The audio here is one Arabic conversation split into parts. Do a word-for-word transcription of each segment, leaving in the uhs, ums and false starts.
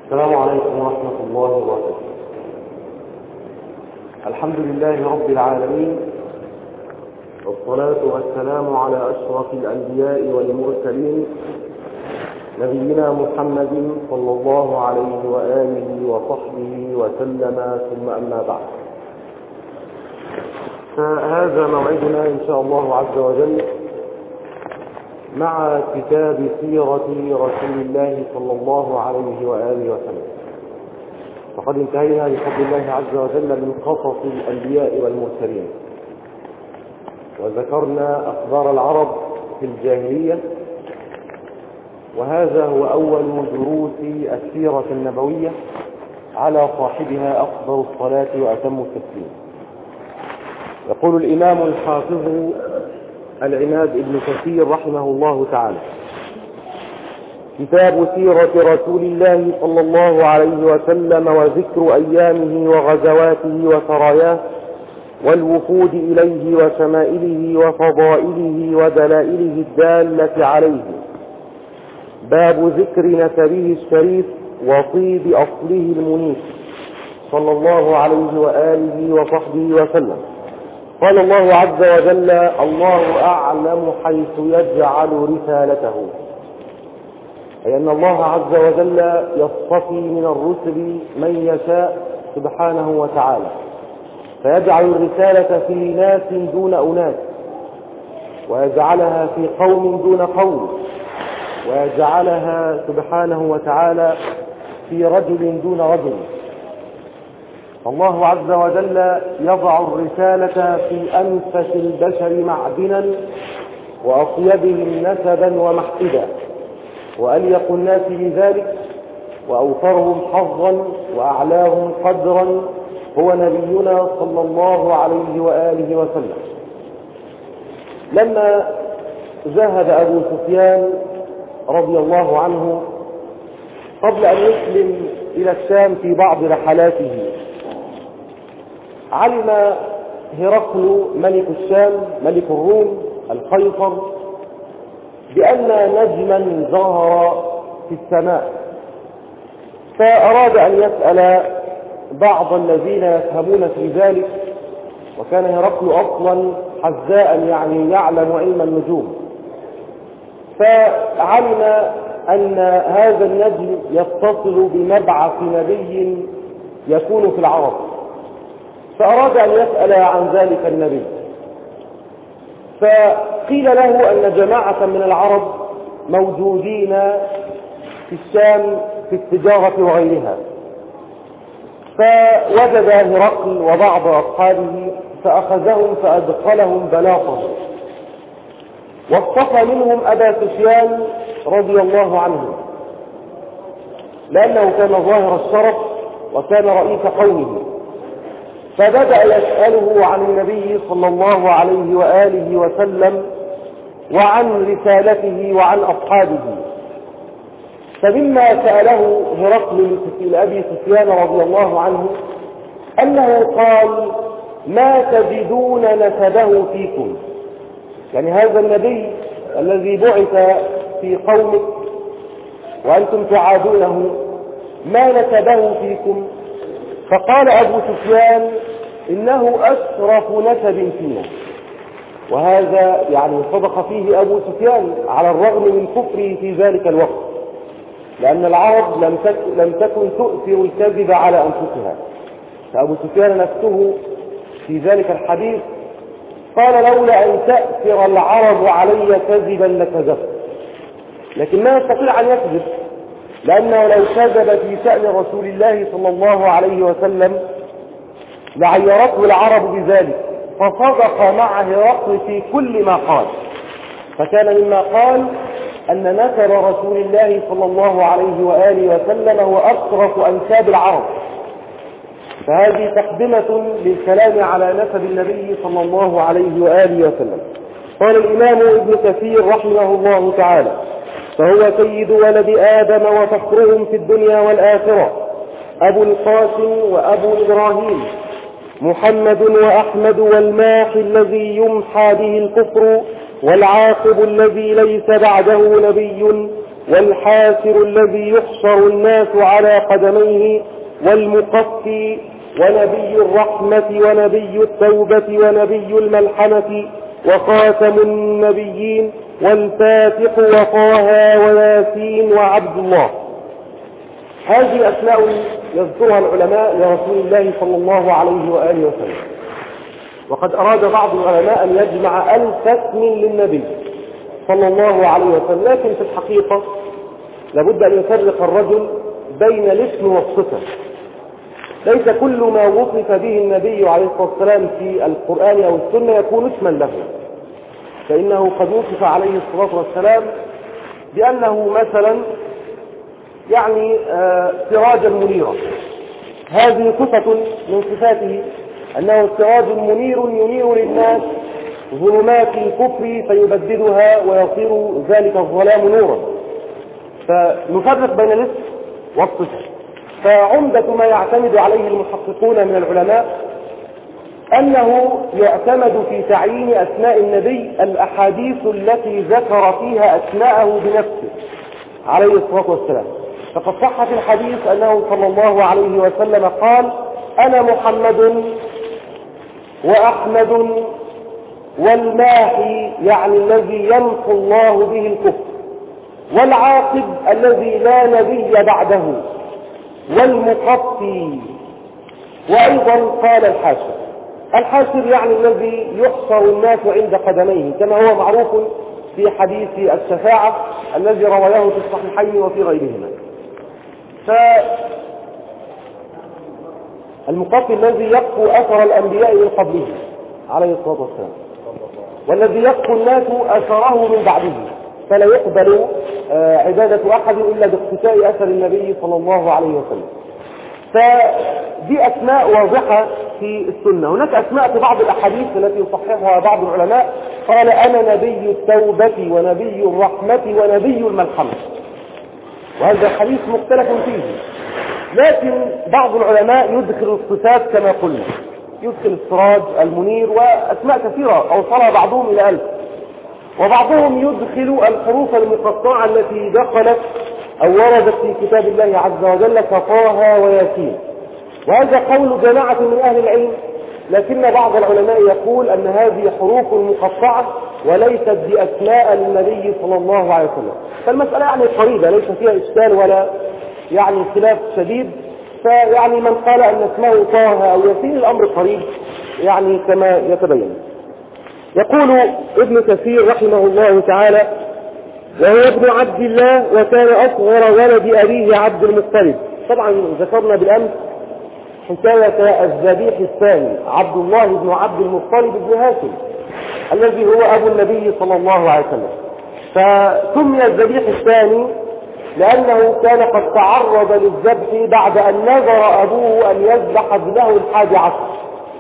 السلام عليكم ورحمة الله وبركاته. الحمد لله رب العالمين، والصلاة والسلام على أشرف الأنبياء والمرسلين نبينا محمد صلى الله عليه وآله وصحبه وسلم، ثم أما بعد، فهذا موعدنا إن شاء الله عز وجل مع كتاب سيرة رسول الله صلى الله عليه وآله وسلم. وقد انتهينا بفضل الله عز وجل من قصص الأنبياء والمرسلين، وذكرنا أخبار العرب في الجاهلية، وهذا هو أول دروس السيرة النبوية على صاحبها أفضل الصلاة وأتم التسليم. يقول الإمام الحافظ العماد ابن كثير رحمه الله تعالى: كتاب سيرة رسول الله صلى الله عليه وسلم وذكر أيامه وغزواته وسراياه والوفود إليه وشمائله وفضائله ودلائله الدالة عليه. باب ذكر نسبه الشريف وطيب أصله المنيف صلى الله عليه وآله وصحبه وسلم. قال الله عز وجل: الله أعلم حيث يجعل رسالته، أي أن الله عز وجل يصطفي من الرسل من يشاء سبحانه وتعالى، فيجعل الرسالة في ناس دون أناس، ويجعلها في قوم دون قوم، ويجعلها سبحانه وتعالى في رجل دون رجل. الله عز وجل يضع الرسالة في أنفس البشر معدنا وأطيبهم نسبا ومحسدا، وأليق الناس بذلك وأوفرهم حظا وأعلاهم قدرا هو نبينا صلى الله عليه وآله وسلم. لما ذهب أبو سفيان رضي الله عنه قبل أن يسلم إلى الشام في بعض رحلاته، علم هرقل ملك الشام ملك الروم القيصر بأن نجما ظهر في السماء، فأراد أن يسأل بعض الذين يفهمون في ذلك، وكان هرقل أصلا حذاء يعني يعلم علم النجوم، فعلم أن هذا النجم يتصل بمبعث نبي يكون في العرب، فأراد أن يسأل عن ذلك النبي. فقيل له أن جماعة من العرب موجودين في الشام في التجارة وغيرها، فوجد هرقل وبعض أصحابه فأخذهم فأدخلهم بلاطه، واصطفى منهم أبا سفيان رضي الله عنه، لأنه كان ظاهر الشرف وكان رئيس قومه، فبدأ يسأله عن النبي صلى الله عليه وآله وسلم وعن رسالته وعن أصحابه. فمما سأله هرقل لأبي سفيان رضي الله عنه أنه قال: ما تجدون نسبه فيكم؟ يعني هذا النبي الذي بعث في قومك وأنتم تعادونه، ما نسبه فيكم؟ فقال أبو سفيان: إنه أشرف نسب فينا. وهذا يعني صدق فيه أبو سفيان على الرغم من كفره في ذلك الوقت، لأن العرب لم تكن, لم تكن تؤثر الكذب على أنفسها. فأبو سفيان نفسه في ذلك الحديث قال: لولا أن تأثر العرب علي كذبا لكذبت، لكن ما يستطيع أن يكذب، لأنه لو كذب في شأن رسول الله صلى الله عليه وسلم لعيرته العرب بذلك، فصدق مع هرقل في كل ما قال. فكان مما قال أن نسب رسول الله صلى الله عليه وآله وسلم هو أشرف أنساب العرب، فهذه تقدمة للكلام على نسب النبي صلى الله عليه وآله وسلم. قال الإمام ابن كثير رحمه الله تعالى: فهو سيد ولد آدم وفخرهم في الدنيا والآخرة، أبو القاسم وأبو إبراهيم، محمد وأحمد والماحي الذي يمحى به الكفر والعاقب الذي ليس بعده نبي، والحاسر الذي يحشر الناس على قدميه، والمقفي، ونبي الرحمة، ونبي التوبة، ونبي الملحمة، وخاتم النبيين، والفاتح، وطه، وياسين، وعبد الله. هذه أسماء يذكرها العلماء لرسول الله صلى الله عليه وآله وسلم. وقد أراد بعض العلماء أن يجمع ألف اسم للنبي صلى الله عليه وسلم، لكن في الحقيقة لابد أن يفرق الرجل بين الاسم والصفة. ليس كل ما وصف به النبي عليه الصلاة والسلام في القرآن أو السنة يكون اسما له، فإنه قد وصف عليه الصلاة والسلام بأنه مثلا يعني آه سراجا منيرا. هذه صفة من صفاته، أنه سراج منير ينير للناس ظلمات الكفر فيبددها ويصير ذلك الظلام نورا. فنفرق بين الاسم والصفة. فعمدة ما يعتمد عليه المحققون من العلماء أنه يعتمد في تعيين أسماء النبي الأحاديث التي ذكر فيها أسماءه بنفسه عليه الصلاة والسلام. فقد صح في الحديث أنه صلى الله عليه وسلم قال: أنا محمد وأحمد والماحي، يعني الذي يمحو الله به الكفر، والعاقب الذي لا نبي بعده، والمقفي. وأيضا قال الحاشر. الحاشر يعني الذي يحشر الناس عند قدميه، كما هو معروف في حديث الشفاعة الذي رواه في الصحيحين وفي غيرهما. فالمقفي الذي يقفو أثر الأنبياء من قبله عليه الصلاة والسلام، والذي يقفو الناس أثره من بعده، فلا يقبل عبادة أحد إلا باقتفاء أثر النبي صلى الله عليه وسلم. فدي أسماء واضحة في السنة. هناك أسماء في بعض الأحاديث التي يصححها بعض العلماء، قال: أنا نبي التوبة ونبي الرحمة ونبي الملحمة. وهذا حديث مختلف فيه، لكن بعض العلماء يدخل الصفات كما قلنا، يدخل السراج المنير وأسماء كثيرة أوصلها بعضهم إلى ألف. وبعضهم يدخل الحروف المقطعة التي دخلت أو وردت في كتاب الله عز وجل كطه وياسين. وهذا قول جماعة من أهل العلم، لكن بعض العلماء يقول أن هذه حروف مقطعة وليست بأسماء للنبي صلى الله عليه وسلم. فالمسألة يعني قريبة، ليس فيها إشكال ولا يعني خلاف شديد. فيعني من قال أن اسمه طه أو ياسين الأمر قريب يعني كما يتبين. يقول ابن كثير رحمه الله تعالى: وهو ابن عبد الله وكان أصغر ولد أبيه عبد المطلب. طبعا ذكرنا بالأمس حكاية الذبيح الثاني عبد الله بن عبد المطلب بن هاشم الذي هو أبو النبي صلى الله عليه وسلم. فسمي الذبيح الثاني لأنه كان قد تعرض للذبح بعد أن نذر أبوه أن يذبح ابنه الحادي عشر،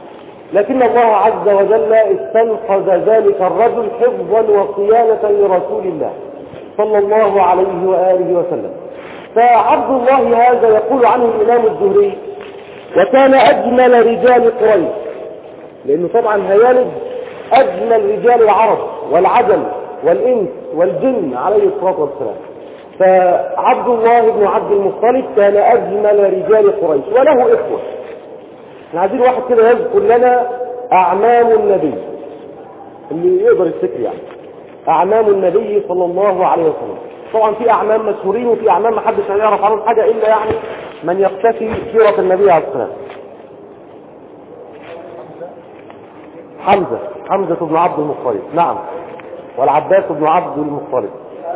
لكن الله عز وجل استنقذ ذلك الرجل حفظا وصيانة لرسول الله صلى الله عليه وآله وسلم. فعبد الله هذا يقول عنه الإمام الزهري: وكان أجمل رجال قريش، لأنه طبعا هيالد أجمل رجال العرب والعجم والإنس والجن عليه الصلاة والسلام. فعبد الله بن عبد المطلب كان أجمل رجال قريش وله إخوة. احنا عايزين واحد كده يذكر لنا أعمام النبي اللي يقدر الذكر، يعني أعمام النبي صلى الله عليه وسلم. طبعا في أعمام مشهورين وفي أعمام ما حدش هيعرف عنهم حاجة إلا يعني من يقتفي سيرة النبي عليه السلام. حمزة حمزة بن عبد المطلب، نعم، والعباس بن عبد المطلب.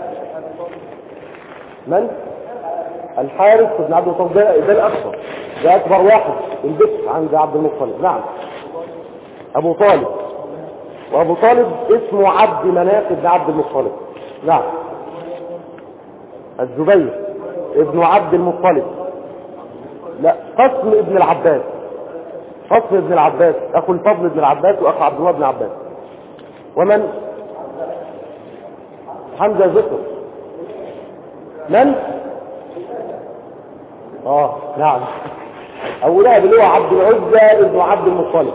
من؟ الحارث بن عبد المطلب، ده الأكبر، ده أكبر واحد البكر عند عبد المطلب. نعم، أبو طالب، وأبو طالب اسمه عبد مناف بن عبد المطلب. نعم، الزبير ابن عبد المطلب، لا، قسم ابن العباس، قسم ابن العباس، أخو الفضل ابن العباس وأخو عبد الله بن عباس. ومن؟ حمزة ذكر. من؟ آه نعم، أبو لهب اللي هو عبد العزى ابن عبد المطلب.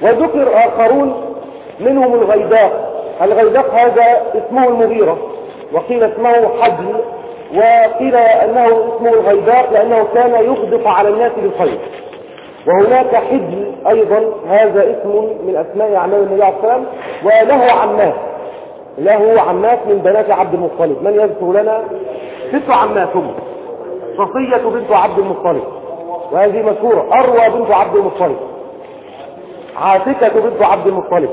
وذكر آخرون منهم الغيداق. الغيداق هذا اسمه المغيرة، وقيل اسمه حجل، وقيل أنه اسمه الغيباء لأنه كان يغدق على الناس بالخير. وهناك حجل أيضا، هذا اسم من أسماء أعمام النبي عليه الصلاة والسلام، وله عمات، له عمات من بنات عبد المطلب. من يذكر لنا؟ ست عماتهم: صفية بنت عبد المطلب، وهذه مشهورة، أروى بنت عبد المطلب، عاتكة بنت عبد المطلب،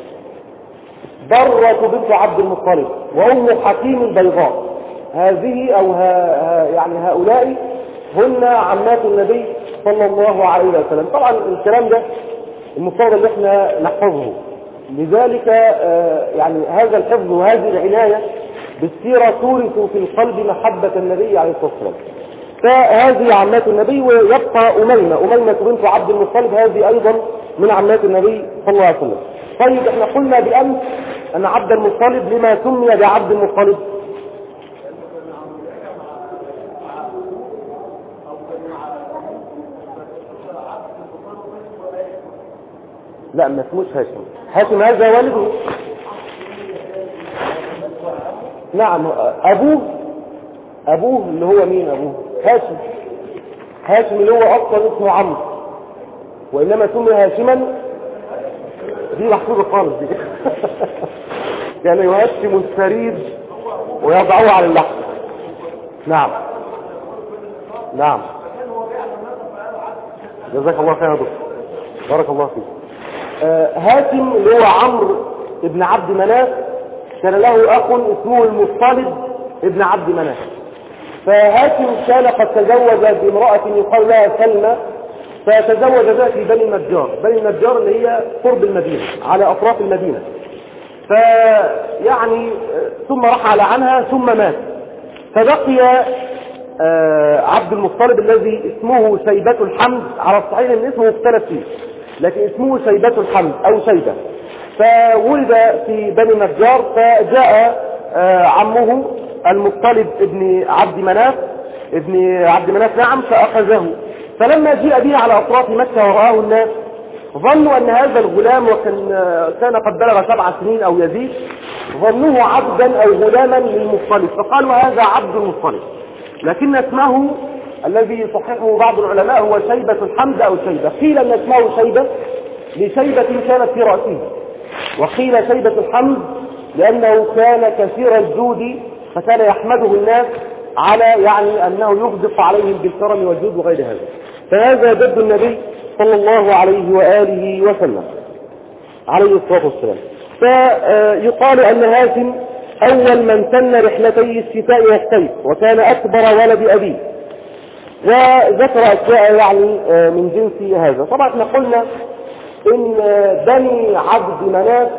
برة بنت عبد المطلب، وأم حكيم البيضاء. هذه أو ها يعني هؤلاء هن عمات النبي صلى الله عليه وسلم. طبعا الكلام ده المفترض اللي احنا نحفظه، لذلك يعني هذا الحفظ وهذه العناية بالسيرة تورث في القلب محبة النبي عليه الصلاة والسلام. فهذه عمات النبي. ويبقى أميمة، أميمة بنت عبد المطلب، هذه أيضا من عمات النبي صلى الله عليه وسلم. طيب احنا قلنا بأمس أن عبد المطلب لما سمي بعبد المطلب؟ لا، ما اسموش هاشم. هاشم هذا والده. نعم، أبوه أبوه اللي هو مين؟ أبوه هاشم. هاشم اللي هو أصلا اسمه عمرو، وإنما سمي هاشما. دي محفوظة خالص دي. كان يهشم السريد ويضعه على اللحم. نعم نعم، جزاك الله خير يا دكتور، بارك الله فيك. آه هاشم اللي هو عمرو ابن عبد مناف، كان له أخ اسمه المطلب ابن عبد مناف. فهاشم كان قد تزوج بامرأة يقال لها سلمى، فتزوج بها في بني النجار. بني النجار اللي هي قرب المدينة، على أطراف المدينة. فيعني ثم رحل عنها ثم مات. فبقي آه عبد المطلب الذي اسمه شيبة الحمد، على الصحيح ان اسمه مختلف فيه، لكن اسمه شيبة الحمد او شيبة. فولد في بني النجار، فجاء آه عمه المطلب ابن عبد مناف ابن عبد مناف نعم، فأخذه. فلما جاء به على أطراف مكة ورآه الناس، ظنوا أن هذا الغلام، وكان كان قد بلغ سبع سنين أو يزيد، ظنوه عبدا أو غلاما للمطلب، فقالوا هذا عبد المطلب. لكن اسمه الذي صححه بعض العلماء هو شيبة الحمد أو شيبة. قيل أن اسمه شيبة لشيبة كانت في رأسه، وقيل شيبة الحمد لأنه كان كثير الجود، فكان يحمده الناس على يعني أنه يغدق عليهم بالكرم والجود وغير هذا. فهذا جد النبي صلى الله عليه وآله وسلم عليه الصلاة والسلام. فيقال أن هاشم أول من سن رحلتي الشتاء والصيف، وكان أكبر ولد أبيه، وذكر أشياء يعني من جنس هذا. طبعا احنا قلنا إن بني عبد مناف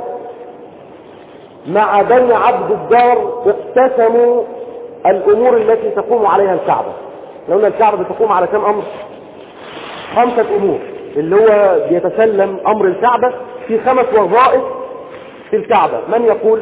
مع بني عبد الدار اقتسموا الأمور التي تقوم عليها الكعبة. لو أن الكعبة تقوم على كم أمر؟ خمسة أمور، اللي هو بيتسلم أمر الكعبة في خمس وظائف في الكعبة. من يقول؟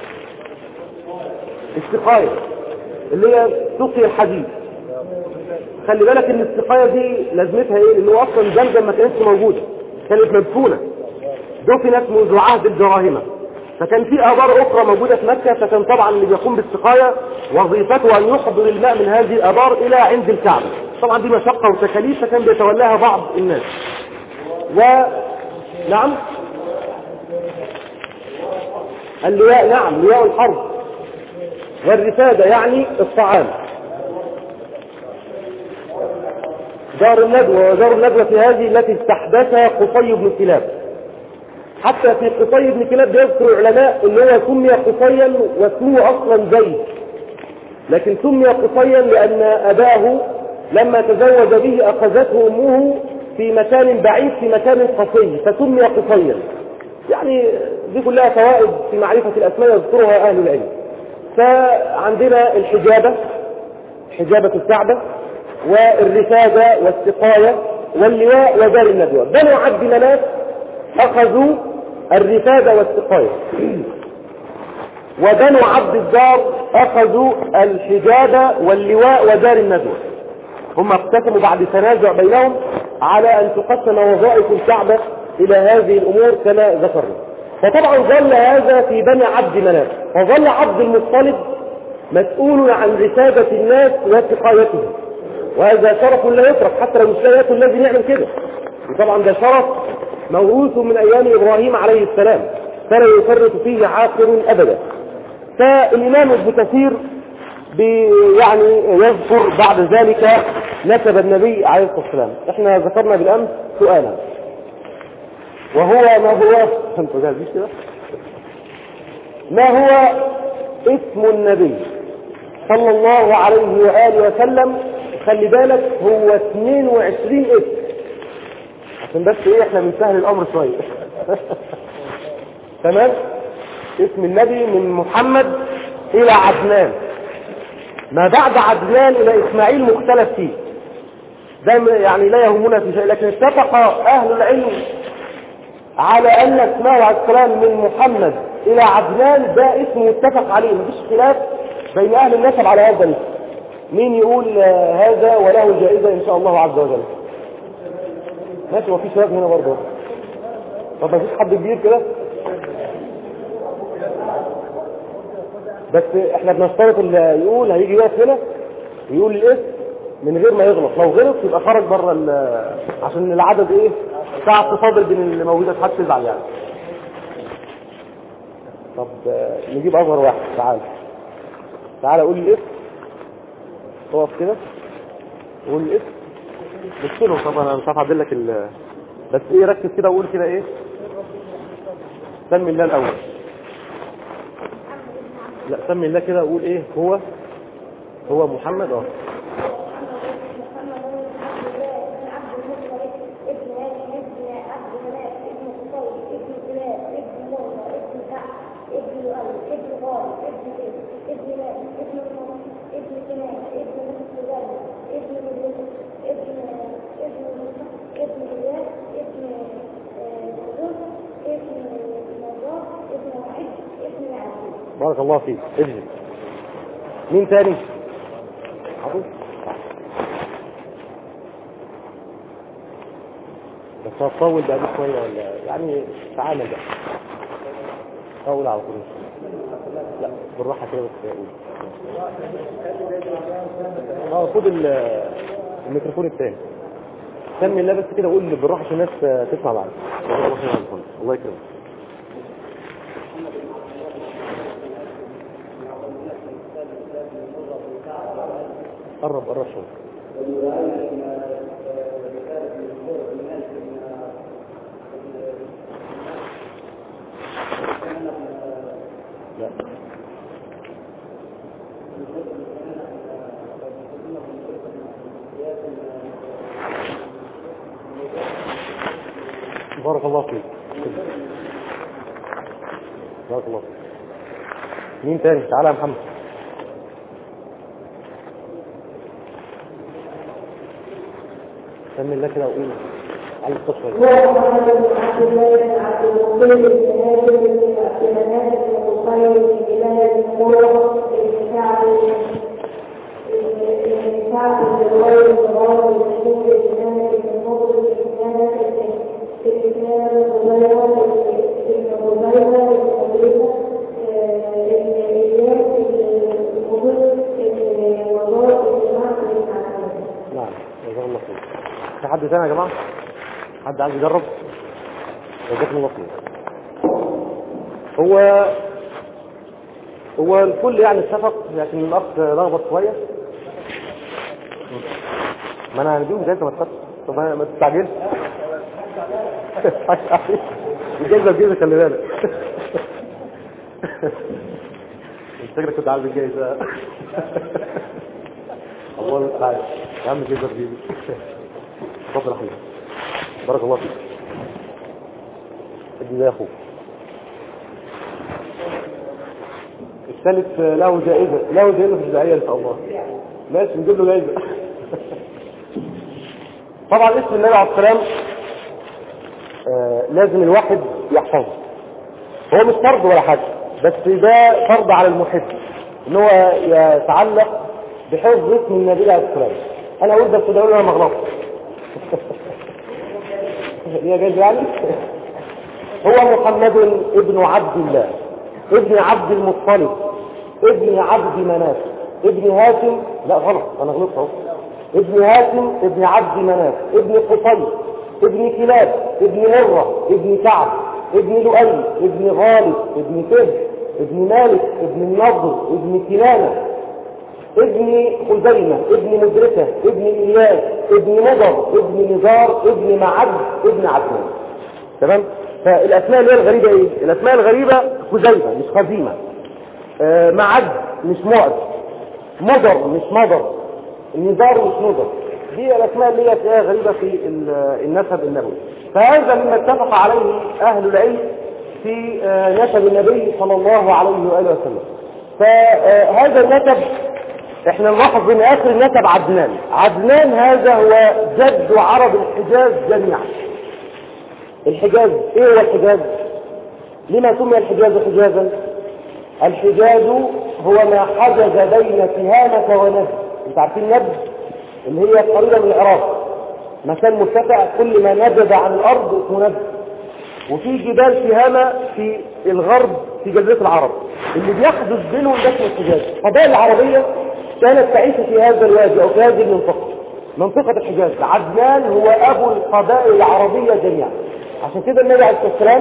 السقاية اللي هي سقي الحديد. خلي بالك ان السقاية دي لازمتها ايه؟ لانه اصلا زمزم ما كانتش موجودة، كانت مدفونة، دفنت منذ عهد الدراهمة. فكان في آبار أخرى موجودة في مكة، فكان طبعا اللي بيقوم بالسقاية وظيفته أن يحضر الماء من هذه الآبار إلى عند الكعبة. طبعا دي مشقة وتكاليف، فكان بيتولاها بعض الناس. و نعم اللواء، نعم لواء الحرب، والرفادة يعني الطعام. دار الندوة، ودار الندوة في هذه التي استحدثها قصي بن كلاب. حتى في قصي بن كلاب يذكر العلماء ان هو سمي قصيا واسمه اصلا زيد، لكن سمي قصيا لان اباه لما تزوج به اخذته امه في مكان بعيد، في مكان قصي، فسمي قصيا. يعني دي كلها فوائد في معرفة الاسماء يذكرها اهل العلم. فعندنا الحجابة، حجابة الكعبة، والرفادة والسقاية واللواء ودار الندوة. بنو عبد مناف أخذوا الرفادة والسقاية، وبنو عبد الدار أخذوا الحجابة واللواء ودار الندوة. هم اقتسموا بعد تنازع بينهم على أن تقسم وظائف الكعبة إلى هذه الأمور كما ذكرنا. فطبعا ظل هذا في بني عبد مناف، وظل عبد المطلب مسؤول عن رسالة الناس وسقايتهم، وهذا شرف لا يترك حتى لو مش لا يكن لازم يعمل كده. وطبعا ده شرف موروث من ايام ابراهيم عليه السلام فلا يفرط فيه عاقل ابدا. فالامام ابن كثير يعني يذكر بعد ذلك نسب النبي عليه الصلاه والسلام. احنا ذكرنا بالامس سؤالا وهو ما هو انتوا جاهزين كده؟ ما هو اسم النبي صلى الله عليه وآله وسلم؟ خلي بالك هو اثنين وعشرين اسم عشان بس ايه احنا بنسهل الامر شوية. تمام. اسم النبي من محمد الى عدنان، ما بعد عدنان الى اسماعيل مختلف فيه، ده يعني لا يهمنا في شيء، لكن اتفق اهل العلم على ان اسمه عليه السلام من محمد الى عدنان ده اسم متفق عليه، مفيش خلاف بين اهل النسب على هذا الاسم. مين يقول هذا وله جائزة ان شاء الله عز وجل؟ ماشي. وفي شباب هنا برضه. طب مفيش حد كبير كده؟ بس احنا بنشترط اللي يقول هيجي يقف هنا ويقول الاسم من غير ما يغلط، لو غلط يبقى خرج بره عشان العدد ايه ساعة تصادر بين اللي موجودة تحت تزعل يعني. طب نجيب اصغر واحد. تعال تعال قول الاسم. اقف كده قول الاسم. بص له. طب انا مش هعدل لك ال... بس ايه ركز كده وقول كده ايه. سمي الله الاول. لا سمي الله كده وقول ايه هو هو محمد. اه بارك الله فيك. اجل. مين تاني؟ عبود. بس هتطول بقى شويه ولا يعني؟ تعالى بقى طول على طول. لا بالراحه كده بس. اه خد الميكروفون الثاني. سمي الله بس كده وقول بالراحه عشان الناس تسمع معاك. الله يكرمك. قرب قرب شوي. لا بارك الله فيك. بارك الله فيك. مين تاني؟ تعالى يا محمد. سمي الله كده وقول على القصة دي. نعم جزاك الله خير. في حد ثاني يا جماعه؟ حد عايز يجرب؟ جزاكم الله خير. هو هو الكل يعني اتفق، لكن الاخ لخبط شويه. ما انا هنديهم جايزه ما تخافش. طب ما تستعجلش. الجايزه الجايزه خلي بالك. انت كنت عايز الجايزه. الله المستعان يا عم. جايزه بجيبي. اتفضل يا حبيبي. بارك الله فيك. ادي ده يا اخوك. الثالث له جائزه له جائزه في الجزائيه ان شاء الله. ماشي نجيب له جائزه. طبعا اسم النبي عليه السلام آه لازم الواحد يحفظه. هو مش فرض ولا حاجه، بس ده فرض على المحب ان هو يتعلق بحفظ اسم النبي عليه السلام. انا اقول بس ده انا ما غلطتش. هي جايز يعني. هو محمد ابن عبد الله ابن عبد المطلب ابن عبد مناف، ابن هاشم، لا غلط انا غلطت اهو، ابن هاشم ابن عبد مناف، ابن قصي، ابن كلاب، ابن مرة، ابن كعب، ابن لؤي، ابن غالب، ابن فهد، ابن مالك، ابن النضر، ابن كنانة، ابن خزيمة، ابن مدركة، ابن إياس، ابن نضر، ابن نزار، ابن معد، ابن عدنان. تمام؟ فالأسماء اللي هي الغريبة ايه؟ الأسماء الغريبة خزيمة مش خزيمة، آه معد مش معد، مضر مش مضر، النزار مش نضر. دي الأسماء اللي هي فيها غريبة في النسب النبوي. فهذا مما اتفق عليه أهل العلم في نسب النبي صلى الله عليه وآله وسلم. فهذا النسب احنا نلاحظ ان اخر النسب عدنان. عدنان هذا هو جد عرب الحجاز جميعا. الحجاز ايه هو الحجاز؟ لما سمي الحجاز حجازا؟ الحجاز هو ما حجز بين تهامة ونجد. انت عارفين نجد اللي هي قريبة من العراق، مكان مرتفع كل ما نجد عن الارض اسمه نجد. وفي جبال تهامة في الغرب في جزيرة العرب اللي بيحدث بينهم ده اسمه الحجاز. القبائل العربية كانت تعيش في هذا الوادي او في هذه المنطقة، منطقة الحجاز. عدنان هو ابو القبائل العربية جميعا. عشان كده النبي عليه الصلاة والسلام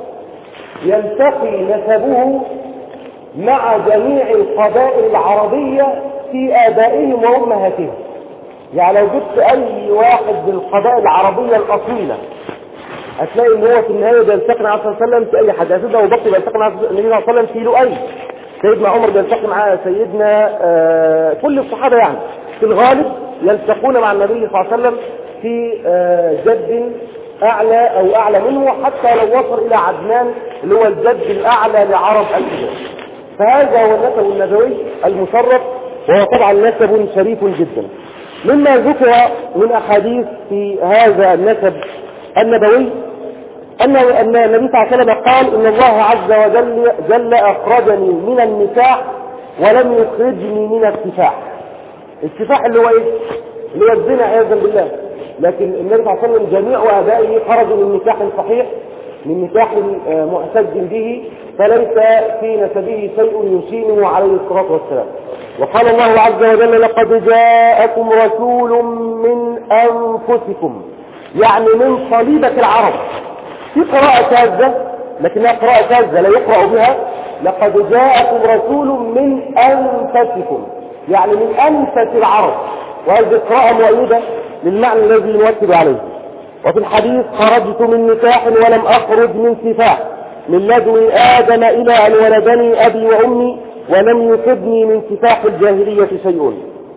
يلتقي نسبه مع جميع القبائل العربية في آبائهم وأمهاتهم. يعني لو جبت أي واحد من القبائل العربية الأصيلة هتلاقي ان هو في النهاية بيلتقي مع صلى الله عليه وسلم في أي حد. سيدنا أبو بكر بيلتقي مع النبي صلى الله عليه وسلم في لؤي، سيدنا عمر بيلتقي مع سيدنا آه كل الصحابة. يعني في الغالب يلتقون مع النبي صلى الله عليه وسلم في آه جد أعلى أو أعلى منه، حتى لو وصل إلى عدنان اللي هو الجد الأعلى لعرب الحجاز. فهذا هو النسب النبوي المشرف، وهو طبعا نسب شريف جدا. مما ذكر من أحاديث في هذا النسب النبوي أن أن النبي صلى الله عليه وسلم قال إن الله عز وجل جل أخرجني من النكاح ولم يخرجني من السفاح. السفاح اللي هو إيه؟ اللي هو الزنا عياذا بالله. لكن النبي صلى الله عليه وسلم جميع آبائه خرجوا من نكاح صحيح، من نكاح معتد به، فليس في نسبه شيء يشينه عليه الصلاة والسلام. وقال الله عز وجل لقد جاءكم رسول من أنفسكم، يعني من صليبة العرب. في قراءة شاذة لكنها قراءة شاذة لا يقرأ بها، لقد جاءكم رسول من أنفسكم، يعني من أنفس العرب. وهذه قراءة مؤيدة للمعنى الذي نوكد عليه. وفي الحديث خرجت من نكاح ولم أخرج من سفاح، من لدن آدم إلى أن ولدني أبي وأمي ولم يصبني من سفاح الجاهلية شيء.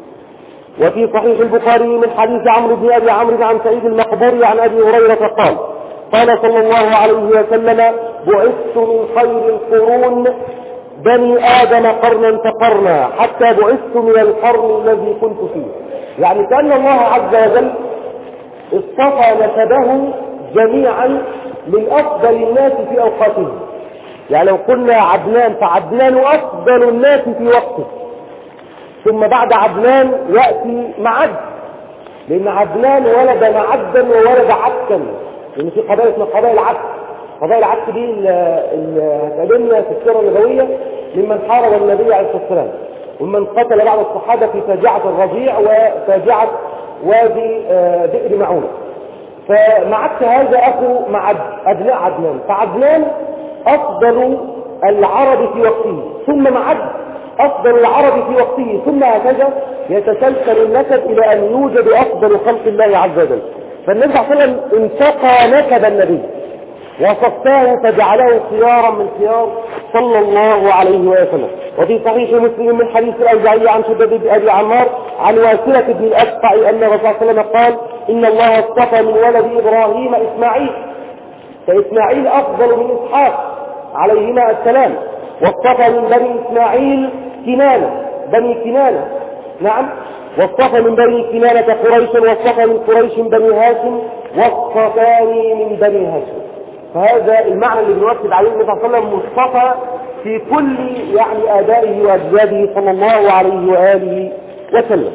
وفي صحيح البخاري من حديث عمرو بن أبي عمرو عن سعيد المقبوري عن أبي هريرة قال قال صلى الله عليه وسلم بعثت من خير القرون بني آدم قرنا فقرنا حتى بعثت من القرن الذي كنت فيه. يعني كأن الله عز وجل اصطفى نسبه جميعا من أفضل الناس في أوقاتهم. يعني لو قلنا عدنان فعدنان أفضل الناس في وقته، ثم بعد عدنان يأتي معد، لأن عدنان ولد معدا وولد عكا، لأن في قبائل اسمها قبائل عك. قبائل عك دي هتقابلنا في السيرة النبوية ممن حارب النبي عليه الصلاة والسلام، ومن قتل بعض الصحابة في فاجعة الربيع وفاجعة وادي بئر معونة. فمعد هذا أخو معد أبناء عدنان، فعدنان أفضل العرب في وقته، ثم معد أفضل العرب في وقته، ثم هكذا يتسلسل النسب إلى أن يوجد أفضل خلق الله عز وجل. فالنبي صلى الله عليه وسلم انتقى نسب النبي وصفاه فجعله خيارا من خيار صلى الله عليه وسلم. وفي صحيح مسلم من حديث الأوزاعي عن شداد بن أبي عمار عن واسلة بن الأسقع أن الرسول صلى الله عليه وسلم قال إن الله اصطفى من ولد إبراهيم إسماعيل، فإسماعيل أفضل من إسحاق عليهما السلام، واصطفى من بني إسماعيل كنانة بني كنانة، نعم، واصطفى من بني كنانة قريشا، واصطفى من قريش بني هاشم، واصطفاني من بني هاشم. فهذا المعنى اللي بنؤكد عليه النبي صلى الله عليه وسلم مصطفى في كل يعني آبائه وأجداده صلى الله عليه وآله وسلم.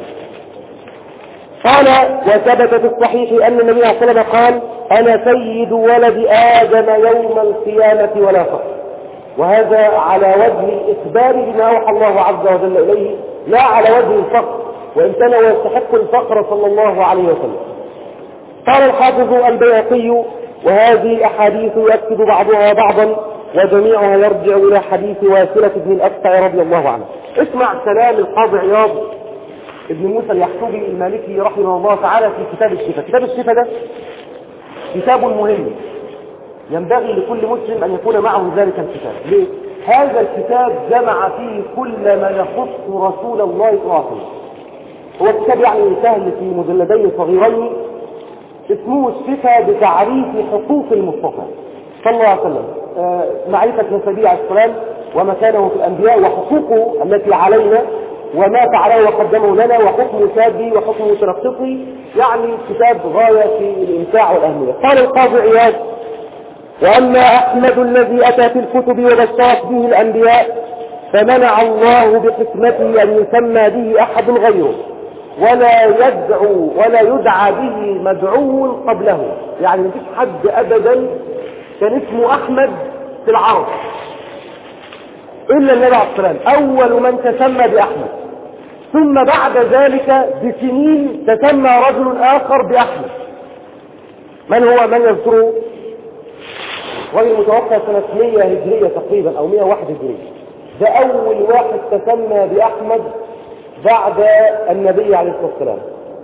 قال وثبت في الصحيح أن النبي صلى الله عليه وسلم قال أنا سيد ولد آدم يوم القيامة ولا فخر. وهذا على وجه الإخبار بما أوحى الله عز وجل إليه، لا على وجه الفقر، وإن كان ويستحق الفقر صلى الله عليه وسلم. قال الحافظ البيهقي: وهذه أحاديث يكتب بعضها بعضا وجميعها يرجع إلى حديث واسلة بن الأقطع رضي الله عنه. اسمع كلام القاضي عياض ابن موسى اليحسوبي المالكي رحمه الله تعالى في كتاب الشفاء. كتاب الشفاء ده كتاب مهم ينبغي لكل مسلم أن يكون معه ذلك الكتاب. ليه؟ هذا الكتاب جمع فيه كل ما يخص رسول الله صلى الله عليه وسلم. هو كتاب يعني سهل في مجلدين صغيرين، اسمه الشفاء بتعريف حقوق المصطفى صلى الله عليه وسلم، آه معرفة نسبيه عليه السلام ومكانه في الأنبياء وحقوقه التي علينا وما فعله وقدمه لنا وحكم سابي وحكم متنقصي، يعني كتاب غاية في الإمتاع والأهمية. قال القاضي عياض: وأما أحمد الذي أتى في الكتب وبشرت به الأنبياء فمنع الله بحكمته أن يسمى به أحد غيره ولا يدعو ولا يدعى به مدعو قبله. يعني مفيش حد أبدا كان اسمه أحمد في العرب إلا النبي عليه الصلاة والسلام، أول من تسمى بأحمد، ثم بعد ذلك بسنين تسمى رجل آخر بأحمد. من هو؟ من يذكره؟ رجل متوفى سنة مئة هجرية تقريبا أو مئة وواحد هجرية، ده أول واحد تسمى بأحمد بعد النبي عليه الصلاة والسلام.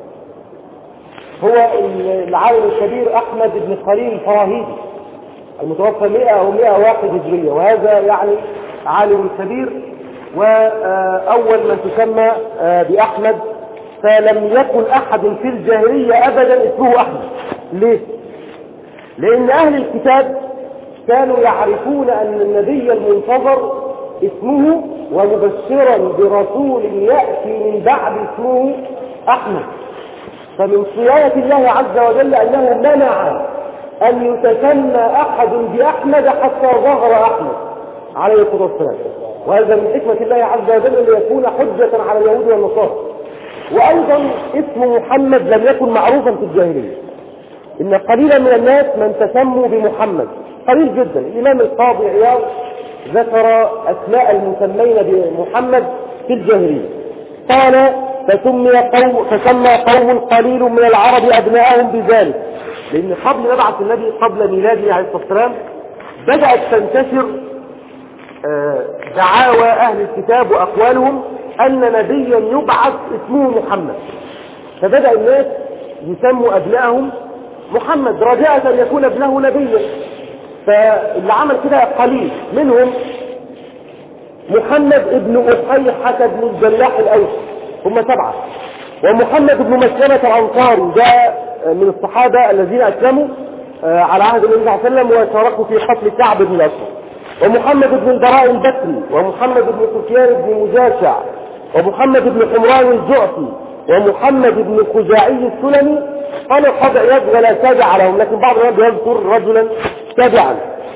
هو العالم الكبير أحمد بن خليل الفراهيدي المتوفى مئة أو مئة وواحد هجرية، وهذا يعني عالم كبير وأول من تسمى بأحمد. فلم يكن أحد في الجاهلية أبدا اسمه أحمد. ليه؟ لأن أهل الكتاب كانوا يعرفون أن النبي المنتظر اسمه ومبشرا برسول يأتي من بعد اسمه أحمد. فمن صيانة الله عز وجل أنه منع أن يتسمى أحد بأحمد حتى ظهر أحمد عليه الصلاة والسلام، وهذا من حكمة الله عز وجل ليكون حجة على اليهود والنصارى. وأيضا اسم محمد لم يكن معروفا في الجاهلية، إن قليلا من الناس من تسموا بمحمد، قليل جدا. الإمام القاضي عياض ذكر أسماء المسمين بمحمد في الجاهلية. قال: فسمي قوم فسمى قوم قليل من العرب أبناءهم بذلك، لأن قبل مبعث النبي قبل ميلاده عليه الصلاة والسلام بدأت تنتشر دعاوى أهل الكتاب وأقوالهم أن نبيا يبعث اسمه محمد، فبدأ الناس يسموا أبنائهم محمد رجاء أن يكون ابنه نبيا. فاللي عمل كده قليل منهم محمد ابن أحيحة بن الجلاح الأوسي، هم سبعة، ومحمد بن مسلمة الأنصاري جاء من الصحابة الذين أسلموا على عهد النبي صلى الله عليه وسلم وشاركوا في قتل كعب بن الأسود، ومحمد بن البراء البكري، ومحمد بن سفيان بن مجاشع، ومحمد بن حمران الجعفي، ومحمد بن خزاعي السلمي. قال القاضي عياض: ولا تابع لهم، لكن بعض الناس يذكر رجلا تابعا.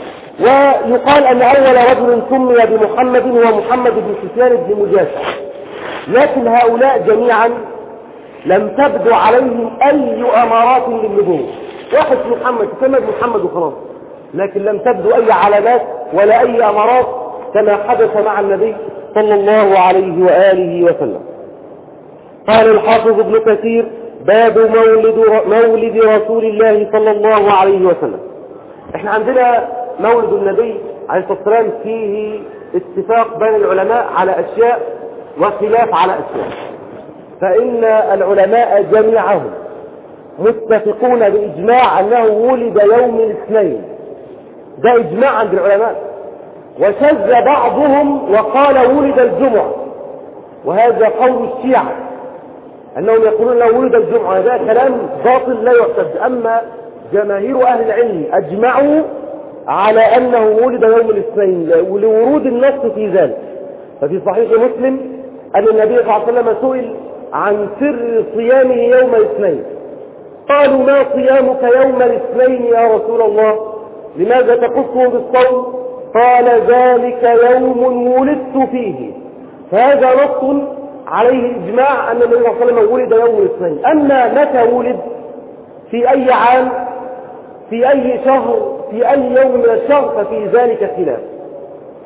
ويقال أن أول رجل سمي بمحمد هو محمد بن سفيان بن مجاشع، لكن هؤلاء جميعا لم تبدو عليهم أي أمارات للنبوة. واحد محمد تسمى بمحمد وخلاص، لكن لم تبدو أي علامات ولا أي أمارات كما حدث مع النبي صلى الله عليه وآله وسلم. قال الحافظ ابن كثير: باب مولد, مولد رسول الله صلى الله عليه وسلم. احنا عندنا مولد النبي عليه الصلاة والسلام فيه اتفاق بين العلماء على أشياء وخلاف على أشياء، فإن العلماء جميعهم متفقون بإجماع أنه ولد يوم الاثنين، ده إجماع عند العلماء. وشذ بعضهم وقال ولد الجمعة، وهذا قول الشيعة أنهم يقولون لو ولد الجمعة، هذا كلام باطل لا يعتد. أما جماهير أهل العلم أجمعوا على أنه ولد يوم الاثنين لورود النص في ذلك. ففي صحيح مسلم أن النبي صلى الله عليه وسلم سئل عن سر صيامه يوم الاثنين، قالوا: ما صيامك يوم الاثنين يا رسول الله؟ لماذا تخصه بالصوم؟ قال: ذلك يوم ولدت فيه. فهذا نص عليه إجماع أن النبي صلى الله عليه وسلم ولد يوم الاثنين. أما متى ولد، في أي عام، في أي شهر، في أي يوم من الشهر، ففي ذلك خلاف.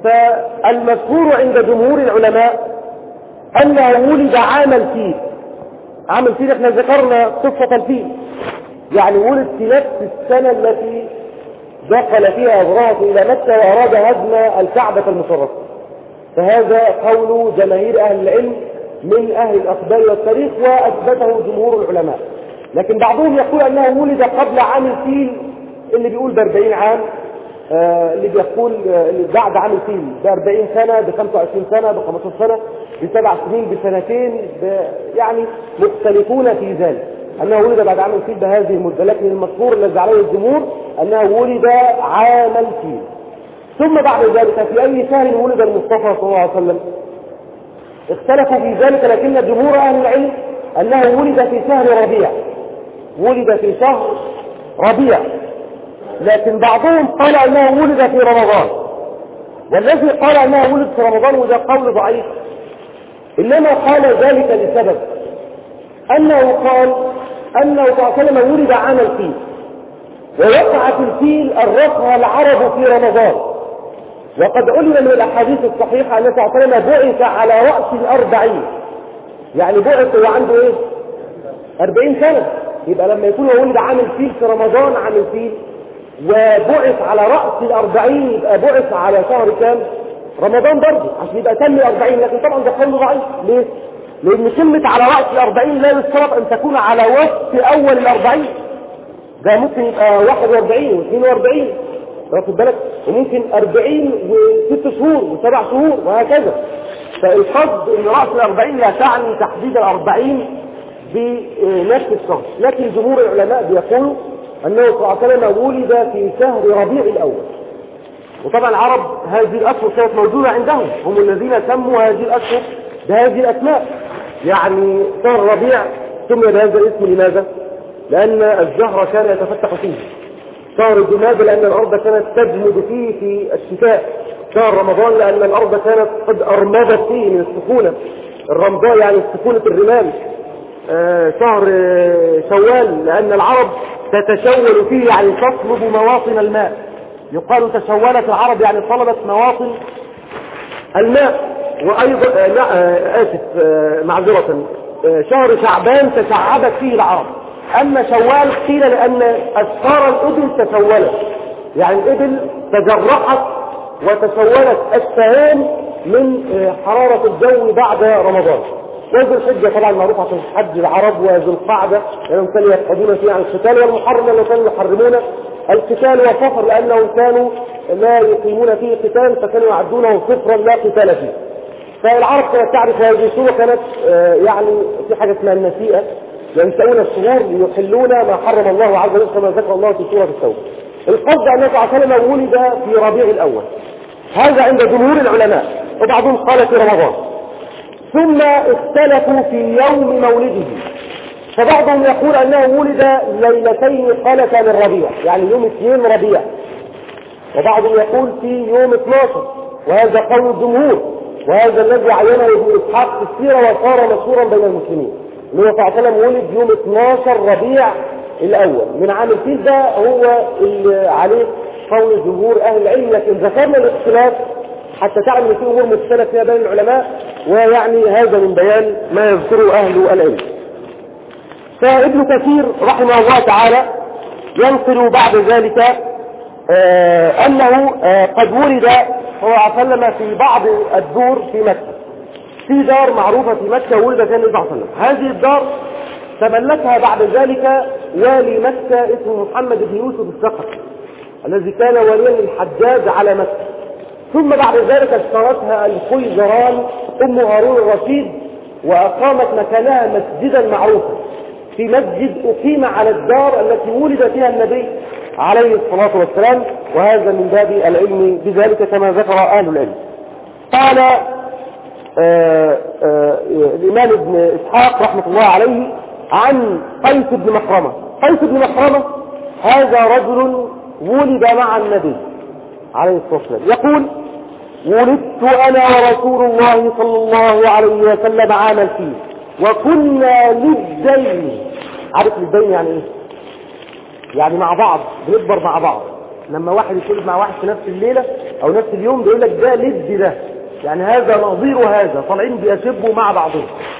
فالمذكور عند جمهور العلماء أنه ولد عام الفيل. عام الفيل احنا ذكرنا قصة الفيل، يعني ولد في نفس السنة التي دخل فيها أبرهة إلى مكة وأراد هدم الكعبة المشرفة. فهذا قول جماهير أهل العلم من أهل الأخبار والتاريخ، وأثبته جمهور العلماء. لكن بعضهم يقول أنه ولد قبل عام الفيل، اللي بيقول بأربعين عام، آه اللي بيقول آه اللي بعد عام الفيل بأربعين سنة، بخمسة وعشرين سنة، بخمسة سنة، بسبع سنين، بسنتين، يعني مختلفون في ذلك أنه ولد بعد عام الفيل بهذه المدة. لكن المذكور الذي عليه الجمهور أنه ولد عام الفيل. ثم بعد ذلك في أي شهر ولد المصطفى صلى الله عليه وسلم؟ اختلفوا في ذلك، لكن جمهور أهل العلم أنه ولد في شهر ربيع، ولد في شهر ربيع. لكن بعضهم قال أنه ولد في رمضان، والذي قال أنه ولد في رمضان وده قول ضعيف، إنما قال ذلك لسبب أنه قال أنه صلى الله عليه وسلم ولد عام الفيل، ووقعت الفيل أرقها العرب في رمضان. وقد علم من الأحاديث الصحيحة أن صلى الله عليه وسلم بعث على رأس الأربعين، يعني بعث وعنده إيه؟ أربعين سنة. يبقى لما يكون ولد عام الفيل في رمضان عام الفيل وبعث على رأس الأربعين، يبقى بعث على شهر كام؟ رمضان برضه، عشان يبقى تم أربعين. لكن طبعا ده قول ضعيف. ليه؟ لأن كلمة على رأس الأربعين لا يشترط أن تكون على وسط أول الأربعين، ده ممكن يبقى واحد وأربعين واثنين وأربعين، واخد بالك، وممكن أربعين وست شهور وسبع شهور وهكذا. فالقصد أن رأس الأربعين لا تعني تحديد الأربعين بنفس الشهر. لكن جمهور العلماء بيقولوا أنه صلى الله عليه وسلم ولد في شهر ربيع الأول. وطبعا العرب هذه الأشهر كانت موجودة عندهم، هم الذين سموا هذه الأشهر بهذه الأسماء. يعني شهر ربيع سمي بهذا الاسم لماذا؟ لأن الزهر كان يتفتح فيه. شهر جماد لأن الأرض كانت تجمد فيه في الشتاء. شهر رمضان لأن الأرض كانت قد أرمضت فيه من السكونة، الرمضاء يعني سكونة الرمال. آه شهر آه شوال لأن العرب تتشول فيه، يعني تطلب مواطن الماء. يقال تشولت العرب يعني طلبت مواطن الماء. وأيضا آه آه آسف آه معذرة آه شهر شعبان تشعبت فيه العرب. أما شوال قيل لأن أسفار الإبل تشولت، يعني الإبل تجرحت وتشولت السهام من حرارة الجو بعد رمضان. وذو الحجة طبعا معروف عشان حج العرب، وذو القعدة لأنهم كانوا يفقدون فيه عن القتال، والمحرم لأنهم كانوا يحرمون القتال والسفر لأنهم كانوا لا يقيمون فيه قتال، فكانوا يعدونه صفرا لا قتال فيه. فالعرب كانت تعرف هذه الصورة، كانت يعني في حاجة اسمها النسيئة، ينسون الشهور ليحلون ما حرم الله عز وجل كما ذكر الله في سورة التوبة. القصد أن صلى الله عليه وسلم ولد في ربيع الأول، هذا عند جمهور العلماء، وبعضهم قال في رمضان. ثم اختلفوا في يوم مولده، فبعضهم يقول أنه ولد ليلتين خلفا من ربيع، يعني يوم اثنين ربيع، وبعضهم يقول في يوم اثناشر، وهذا قول الجمهور، وهذا الذي عينه ابن إسحاق في السيرة وصار مشهورا بين المسلمين. اللي هو صلى الله عليه وسلم ولد يوم اثناشر ربيع الأول من عام الفيل، ده هو اللي عليه قول جمهور أهل العلم. لكن ذكرنا الاختلاف حتى تعلم في أمور مختلف فيها بين العلماء، ويعني هذا من بيان ما يذكره أهل العلم. فابن كثير رحمه الله تعالى ينقل بعد ذلك آه أنه آه قد ولد صلى الله عليه وسلم في بعض الدور في مكة، في دار معروفة في مكة ولد فيها النبي صلى الله عليه وسلم. هذه الدار تملكها بعد ذلك والي مكة اسمه محمد بن يوسف الثقفي، الذي كان وليا للحجاج على مكة. ثم بعد ذلك اشترتها الخيزران ام هارون الرشيد، واقامت مكانها مسجدا معروفا، في مسجد اقيم على الدار التي ولد فيها النبي عليه الصلاة والسلام. وهذا من باب العلم بذلك كما ذكر اهل العلم. قال آآ آآ الإمام ابن إسحاق رحمة الله عليه عن قيس بن مخرمة. قيس بن مخرمة هذا رجل ولد مع النبي عليه الصلاة والسلام، يقول: ولدت أنا ورسول الله صلى الله عليه وسلم عام الفيل، وكنا للدين. عارف للدين يعني ايه؟ يعني مع بعض، بنكبر مع بعض. لما واحد يتولد مع واحد في نفس الليلة او نفس اليوم بيقول لك ده لد ده، يعني هذا نظير هذا، طالعين بيشبوا مع بعضهم.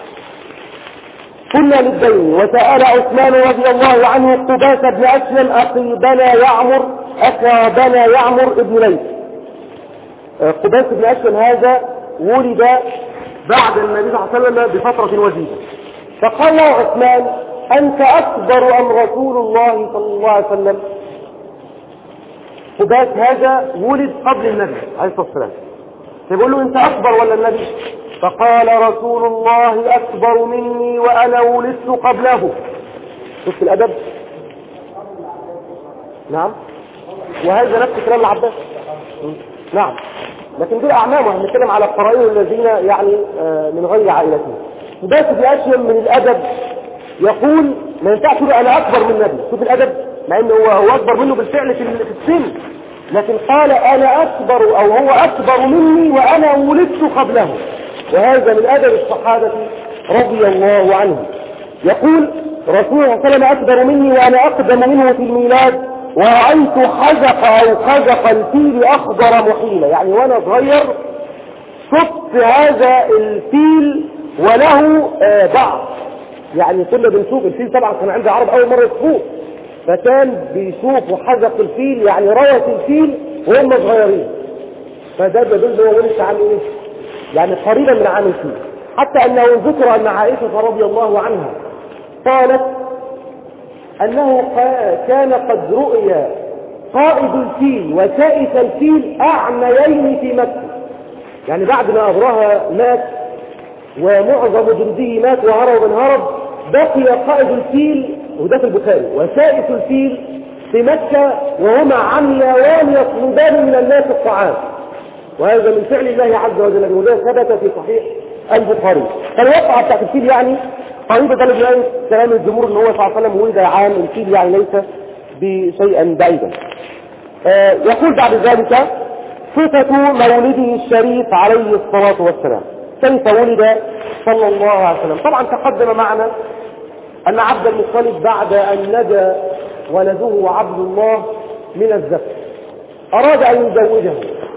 كنا للدين. وسأل عثمان رضي الله عنه قباس بن أسلم أخي بنى يعمر أخا بنى يعمر ابن ليث. قباس بن أسلم هذا ولد بعد النبي صلى الله عليه وسلم بفترة وجيزة، فقال عثمان أنت أكبر أم رسول الله صلى الله عليه وسلم؟ قباس هذا ولد قبل النبي عليه الصلاة والسلام، فيقول له أنت أكبر ولا النبي؟ فقال رسول الله أكبر مني وأنا ولدت قبله. شفت الأدب؟ نعم. وهذا نفس كلام العباس. نعم، لكن دول أعمامه، احنا بنتكلم على القرائن الذين يعني من غير عائلته. قباس بن أسلم من الأدب يقول ما ينفعش تقول أنا أكبر من النبي. شوف الأدب، مع إنه هو هو أكبر منه بالفعل في السن، لكن قال أنا أكبر أو هو أكبر مني وأنا ولدت قبله. وهذا من أدب الصحابة رضي الله عنهم. يقول رسول الله صلى الله عليه وسلم أكبر مني وأنا أقدم منه في الميلاد، ورأيت حزق أو خزق الفيل أخضر محيلة. يعني وأنا صغير شفت هذا الفيل وله آه بعض، يعني كنا بنشوف الفيل، طبعا كان عند عرب أول مرة يشوفوه، فكان بيشوف حزق الفيل يعني روث الفيل وهم صغيرين، فده يدل هو ولد عن ايه؟ يعني قريبا من عام الفيل. حتى انه ذكر ان عائشة رضي الله عنها قالت انه كان قد رؤي قائد الفيل وسائس الفيل اعميين في مكة. يعني بعد ما ابرهة مات ومعظم جنده مات وهرب من هرب، بقي قائد الفيل وده في البخاري وسائس الفيل في مكة وهما عميان يطلبان من الناس الطعام، وهذا من فعل الله عز وجل، وده ثبت في صحيح البخاري. فالوقعة بتاعت الفيل يعني قريبة من كلام الجمهور ان هو صلى الله عليه وسلم ولد عام الفيل، يعني ليس بشيئا بعيدا. آه يقول بعد ذلك صفة مولده الشريف عليه الصلاة والسلام، كيف ولد صلى الله عليه وسلم. طبعا تقدم معنا أن عبد المطلب بعد أن نجا ولده عبد الله من الذبح أراد أن يزوجه،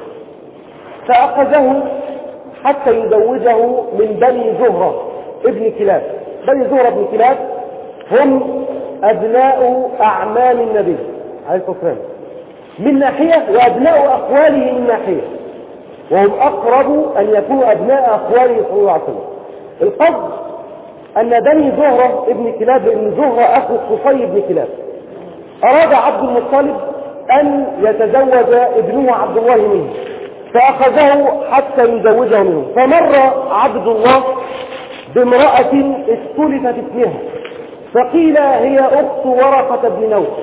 فأخذه حتى يزوجه من بني زهرة ابن كلاب. بني زهرة ابن كلاب هم أبناء أعمام النبي عليه الصلاة والسلام من ناحية، وأبناء أخواله من ناحية، وهم أقرب أن يكونوا أبناء أخواله صلى الله عليه وسلم. القصد أن بني زهرة ابن كلاب، ابن زهرة أخو قصي ابن كلاب، أراد عبد المطلب أن يتزوج ابنه عبد الله منه، فأخذه حتى يزوجه منه. فمر عبد الله بامرأة اختلفت اسمها، فقيل هي أخت ورقة بن نوفل.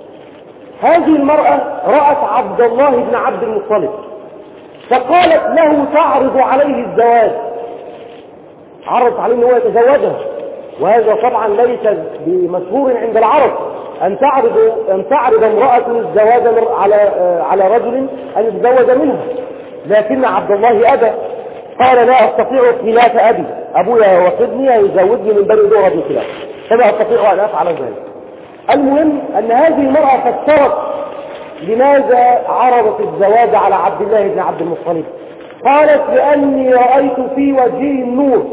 هذه المرأة رأت عبد الله بن عبد المطلب فقالت له تعرض عليه الزواج، عرض عليه أنه يتزوجها، وهذا طبعا ليس بمشهور عند العرب أن تعرض أن تعرض امرأة الزواج على على رجل أن يتزوج منها، لكن عبد الله أبى، قال لا أستطيع خلاف أبي، أبويا وخدني يزوجني من بني زهرة بن كلاب، فلا أستطيع أن أفعل ذلك. المهم أن هذه المرأة فسرت لماذا عرضت الزواج على عبد الله بن عبد المطلب. قالت لأني رأيت في وجهه النور،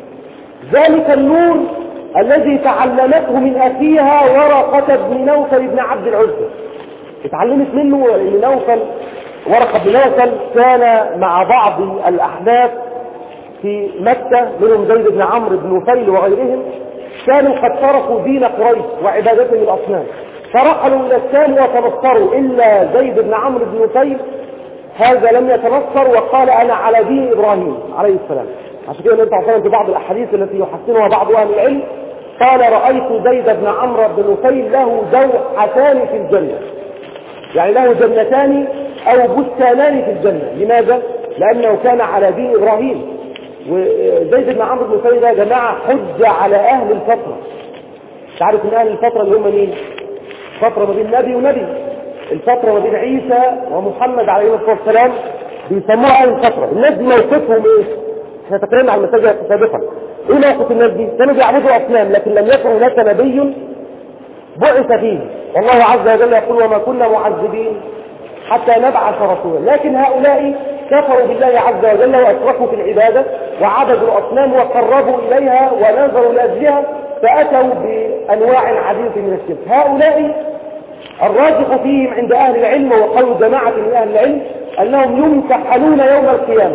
ذلك النور الذي تعلمته من أخيها ورقة بن نوفل بن عبد العزى، اتعلمت منه. لأن نوفل ورقة بن نوفل كان مع بعض الأحداث في مكة، منهم زيد بن عمرو بن نفيل وغيرهم، كانوا قد تركوا دين قريش وعبادتهم الأصنام فرحلوا إلى الشام وتنصروا، إلا زيد بن عمرو بن نفيل هذا لم يتنصر وقال أنا على دين إبراهيم عليه السلام. عشان كده النبي صلى الله عليه وسلم في بعض الأحاديث التي يحسنها بعض أهل العلم قال رأيت زيد بن عمرو بن نفيل له دوحتان في الجنة، يعني له جنتان أو بستانان في الجنة. لماذا؟ لأنه كان على دين إبراهيم. وزيد بن عمرو بن نفيل ده جماعة حجة على أهل الفترة. تعرف ان أهل الفترة اللي هم مين؟ فترة ما بين نبي ونبي، الفترة ما بين عيسى ومحمد عليه الصلاة والسلام بيسموها أهل الفترة. الناس دي موقفهم إيه؟ احنا تكلمنا عن المساجد سابقا. إيه موقف الناس دي؟ كانوا بيعبدوا أصنام، لكن لم يكن هناك نبي بعث فيه، والله عز وجل يقول وما كنا معذبين حتى نبعث رسولا. لكن هؤلاء كفروا بالله عز وجل وأشركوا في العبادة وعبدوا الأصنام وقربوا إليها ونظروا لأجلها، فأتوا بأنواع عديدة من الشرك. هؤلاء الراجح فيهم عند أهل العلم وقول جماعة من أهل العلم أنهم يمتحنون يوم القيامة.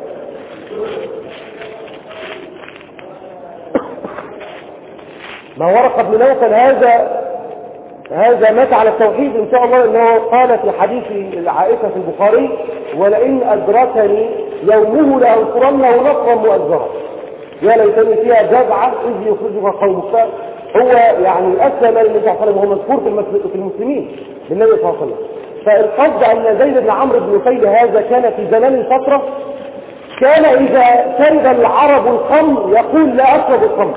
ما ورقة بن نوفل هذا هذا مات على التوحيد إن شاء الله، أنه قال في حديث عائشة في البخاري: ولئن أدركني يومه لأنصرنه نصرا مؤزرا، يا ليتني فيها جزعة إذ يخرجها قومك. هو يعني أسلم النبي صلى الله عليه وسلم وهو مذكور في المسلمين بالنبي صلى الله عليه وسلم. فالقصد أن زيد بن عمرو بن نفيل هذا كان في زمان الفترة كان إذا شرب العرب الخمر يقول: لا أشرب الخمر.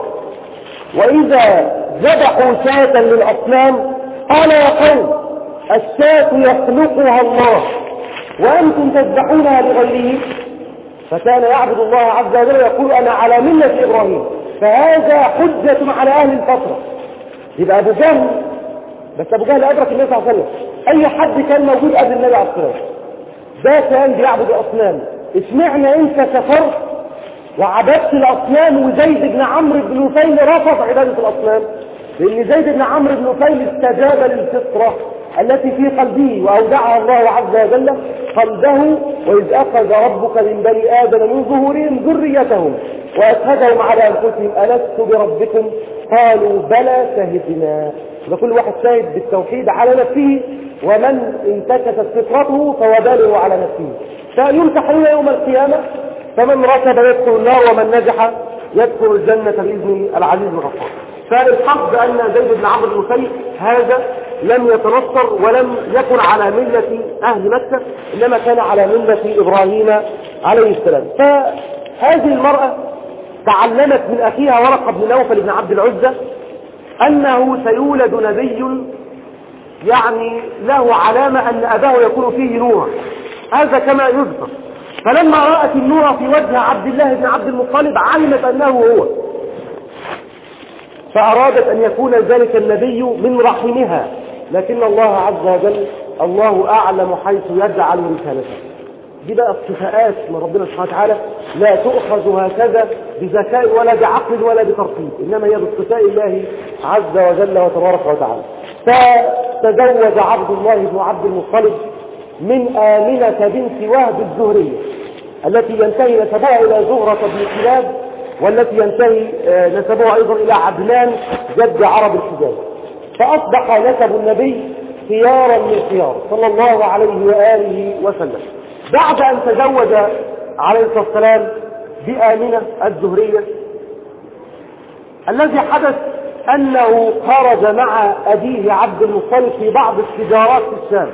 وإذا ذبحوا شاة للأصنام قال: يا قوم، الشاة يخلقها الله وأنتم تذبحونها لغيره. فكان يعبد الله عز وجل يقول: أنا على ملة إبراهيم. فهذا حجة على أهل الفترة. يبقى أبو جهل، بس أبو جهل أدرك النبي صلى الله عليه وسلم، أي حد كان موجود قبل النبي عليه الصلاة والسلام ده كان بيعبد الأصنام. اشمعنى أنت كفرت وعبدت الأصنام وزيد بن عمرو بن نفيل رفض عبادة الأصنام؟ لأن زيد بن عمرو بن نفيل استجاب للفطرة التي في قلبه وأودعها الله عز وجل قلبه: وإذ أخذ ربك من بني آدم من ظهورهم ذريتهم وأشهدهم على أنفسهم ألست بربكم قالوا بلى شهدنا. فكل واحد شاهد بالتوحيد على نفسه، ومن انتكست فطرته فوباله على نفسه. فيمتحنون يوم القيامة، فمن ركب يدخل النار ومن نجح يدخل الجنة بإذن العزيز الغفار. فالحق أن زيد بن عمرو بن نفيل هذا لم يتنصر ولم يكن على ملة أهل مكة، إنما كان على ملة إبراهيم عليه السلام. فهذه المرأة تعلمت من أخيها ورقة بن نوفل بن عبد العزة أنه سيولد نبي يعني له علامة أن أباه يكون فيه نور، هذا كما يذكر. فلما رأت النور في وجه عبد الله بن عبد المطلب علمت أنه هو، فأرادت أن يكون ذلك النبي من رحمها، لكن الله عز وجل الله أعلم حيث يجعل رسالته. دي بقى اصطفاءات من ربنا سبحانه وتعالى لا تؤخذ هكذا بذكاء ولا بعقل ولا بترتيب، إنما هي باصطفاء الله عز وجل وتبارك وتعالى. فتزوج عبد الله بن عبد المطلب من آمنة بنت وهب الزهرية التي ينتهي نسبها إلى زهرة بن كلاب، والتي ينتهي نسبها أيضا إلى عدنان جد عرب الحجاز. فأصبح نسب النبي خيارا من خيار صلى الله عليه وآله وسلم. بعد أن تزوج عليه الصلاة والسلام بآمنة الزهرية، الذي حدث أنه خرج مع أبيه عبد المطلب في بعض التجارات في الشام،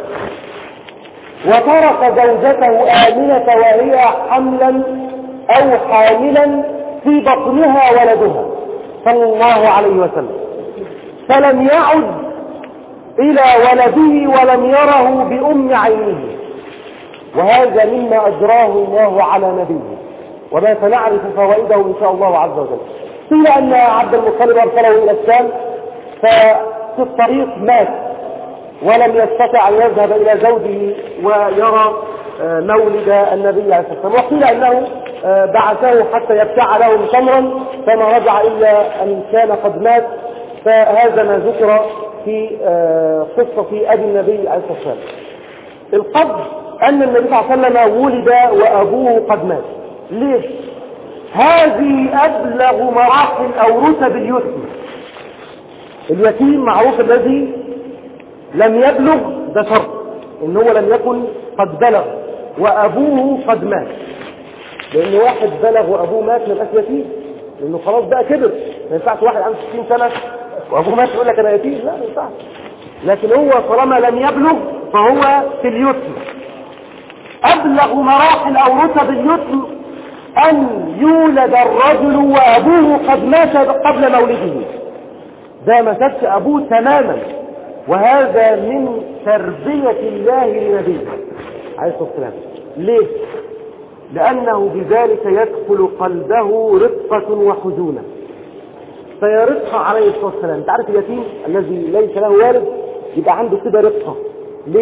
وترك زوجته آمنة وهي حملا أو حاملا في بطنها ولدها صلى الله عليه وسلم، فلم يعد إلى ولده ولم يره بأم عينه. وهذا مما أجراه الله على نبيه، وما سنعرف فوائده إن شاء الله عز وجل. قيل أن عبد المطلب أرسله إلى الشام، ففي الطريق مات ولم يستطع أن يذهب إلى زوجه ويرى مولد النبي عليه الصلاة والسلام. وقيل أنه بعثه حتى يبتاع لهم تمرا، فما رجع إلا أن كان قد مات. فهذا ما ذكر في قصة أبي النبي عليه الصلاة والسلام. القصد أن النبي صلى الله عليه وسلم ولد وأبوه قد مات. ليه؟ هذه أبلغ مراحل أو رتب اليتيم. اليتيم معروف الذي لم يبلغ، ده شرط إن هو لم يكن قد بلغ وأبوه قد مات، لأن واحد بلغ وأبوه مات ما يبقاش يتيم، لأنه خلاص بقى كبر. ما ينفعش واحد عنده ستين سنة وأبوه مات يقول لك أنا يتيم، لا ما ينفعش. لكن هو طالما لم يبلغ فهو في اليتم. أبلغ مراحل أو رتب اليتم أن يولد الرجل وأبوه قد مات قبل مولده، ده ما سابش أبوه تماما. وهذا من تربية الله لنبيه عليه الصلاة والسلام. ليه؟ لأنه بذلك يدخل قلبه رقة وحزونة، فيرقها عليه الصلاة والسلام. انت عارف اليتيم الذي ليس له والد يبقى عنده كده رقة. ليه؟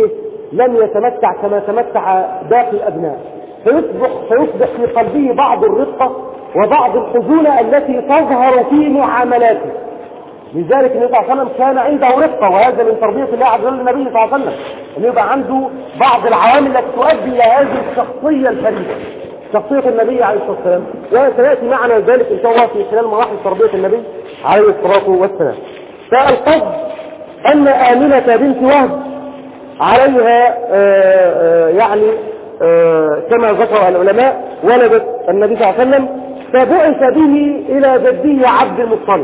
لم يتمتع كما تمتع باقي الأبناء، فيصبح, فيصبح في قلبه بعض الرقة وبعض الحزونة التي تظهر في معاملاته. لذلك النبي صلى الله عليه وسلم كان عنده رقة، وهذا من تربية الله عز وجل النبي صلى الله عليه وسلم، أن يبقى عنده بعض العوامل التي تؤدي إلى هذه الشخصية الفريدة، شخصية النبي عليه الصلاة والسلام، وسيأتي معنا ذلك إن شاء الله في خلال مراحل تربية النبي عليه الصلاة والسلام. فالقصد أن آمنة بنت وهب عليها آآ آآ يعني آآ كما ذكر العلماء ولدت النبي صلى الله عليه وسلم، فبعث به إلى جده عبد المطلب.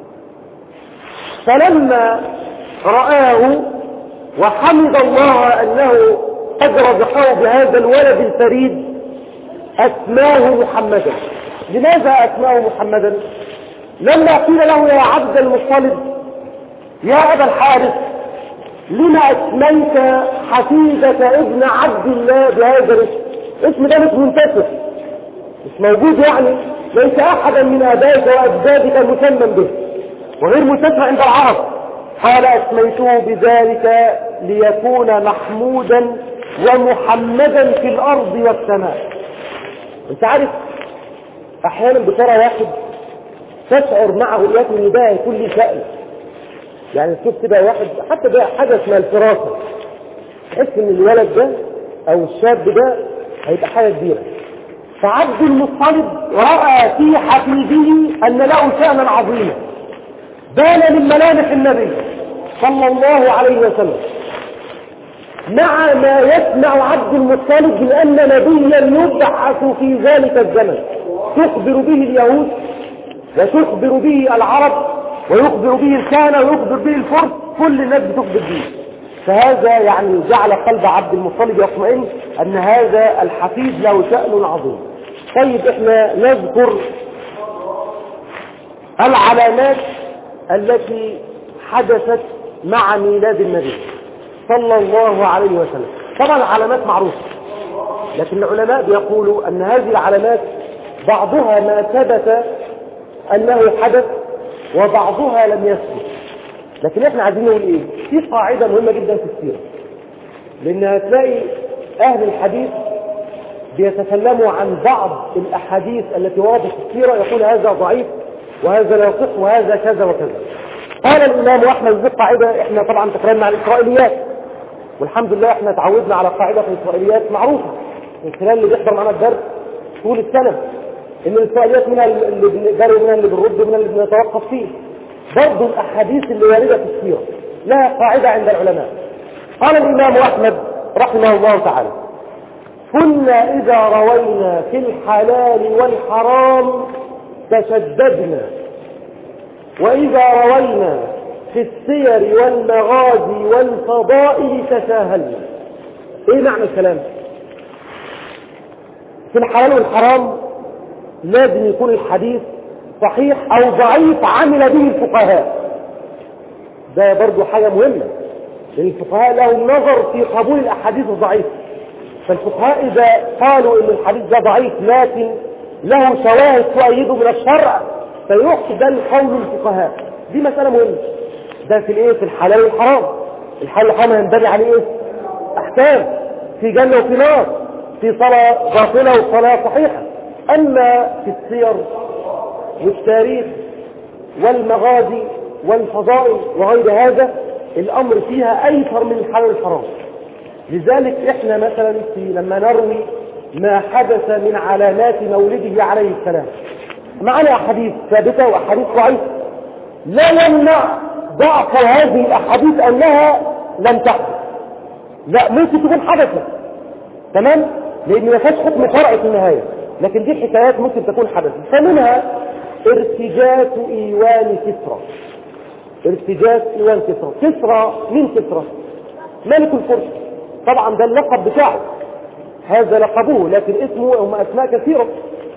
فلما رآه وحمد الله أنه قد رزقه بهذا الولد الفريد أسماه محمدا. لماذا أسماه محمدا؟ لما قيل له يا عبد المطلب يا أبا الحارث لما أسميت حفيدك ابن عبد الله بهذا الاسم؟ اسم ده مش منتشر، مش موجود، يعني ليس أحدا من آبائك وأجدادك مسمى به، وغير منتشر عند العرب. قال أسميته بذلك ليكون محمودا ومحمدا في الأرض والسماء. انت عارف احيانا بترى واحد تشعر معه اليات ان ده يكون لي شأن، يعني تشوف كده واحد حتى ده حاجه اسمها الفراسه، تحس ان الولد ده او الشاب ده هيبقى حاجه كبيره. فعبد المطلب راى في حفيده ان له شأنا عظيما بان من ملامح النبي صلى الله عليه وسلم، مع ما يسمع عبد المطلب بأن نبيا يبعث في ذلك الزمن تخبر به اليهود وتخبر به العرب ويخبر به الكهنة ويخبر به الفرس، كل الناس بتخبر به. فهذا يعني جعل قلب عبد المطلب يطمئن أن هذا الحفيد له شأن عظيم. طيب احنا نذكر العلامات التي حدثت مع ميلاد النبي صلى الله عليه وسلم. طبعا العلامات معروفة، لكن العلماء بيقولوا أن هذه العلامات بعضها ما ثبت أنه حدث وبعضها لم يثبت. لكن احنا عايزين نقول ايه؟ في قاعدة مهمة جدا في السيرة، لأن هتلاقي أهل الحديث بيتكلموا عن بعض الأحاديث التي وردت في السيرة، يقول هذا ضعيف وهذا لا يصح وهذا كذا وكذا. قال الإمام أحمد دي قاعدة احنا طبعا تكلمنا عن الإسرائيليات، والحمد لله احنا تعودنا على قاعدة الإسرائيليات معروفة من خلال اللي بيحضر معنا الدرس طول السنة، ان الإسرائيليات منها اللي بنقدر منها اللي بنرد منها اللي بنتوقف فيه. برضه الأحاديث اللي واردة في السيرة لها قاعدة عند العلماء. قال الإمام أحمد رحمه الله تعالى: كنا إذا روينا في الحلال والحرام تشددنا، وإذا روينا في السير والمغازي والفضائل تساهلنا. ايه معنى الكلام؟ في الحلال والحرام لازم يكون الحديث صحيح او ضعيف عمل به الفقهاء. ده برضو حاجة مهمة، لأن الفقهاء لهم نظر في قبول الأحاديث الضعيفة. فالفقهاء إذا قالوا إن الحديث ده ضعيف لكن له شواهد تؤيده من الشرع فيقبل قول الفقهاء. دي مسألة مهمة. ده في الايه؟ في الحلال والحرام. الحلال والحرام ينبني عليه ايه؟ احكام، في جنة وفي نار، في صلاة باطلة وصلاة صحيحة. اما في السير والتاريخ والمغازي والفضائل وغير هذا الامر فيها ايسر من الحلال والحرام. لذلك احنا مثلا في لما نروي ما حدث من علامات مولده عليه السلام معنا احاديث ثابته واحاديث ضعيفه، لا يمنع ضعف هذه الاحاديث انها لم تحدث، لا ممكن تكون حدثت، تمام، لان ما فيهاش حكم شرعي في النهايه، لكن دي حكايات ممكن تكون حدثت. فمنها ارتجاج ايوان كسرى. ارتجاج ايوان كسرى. كسرى مين كسرى؟ ملك الفرس، طبعا ده اللقب بتاعه، هذا لقبه، لكن اسمه هم اسماء كثيره.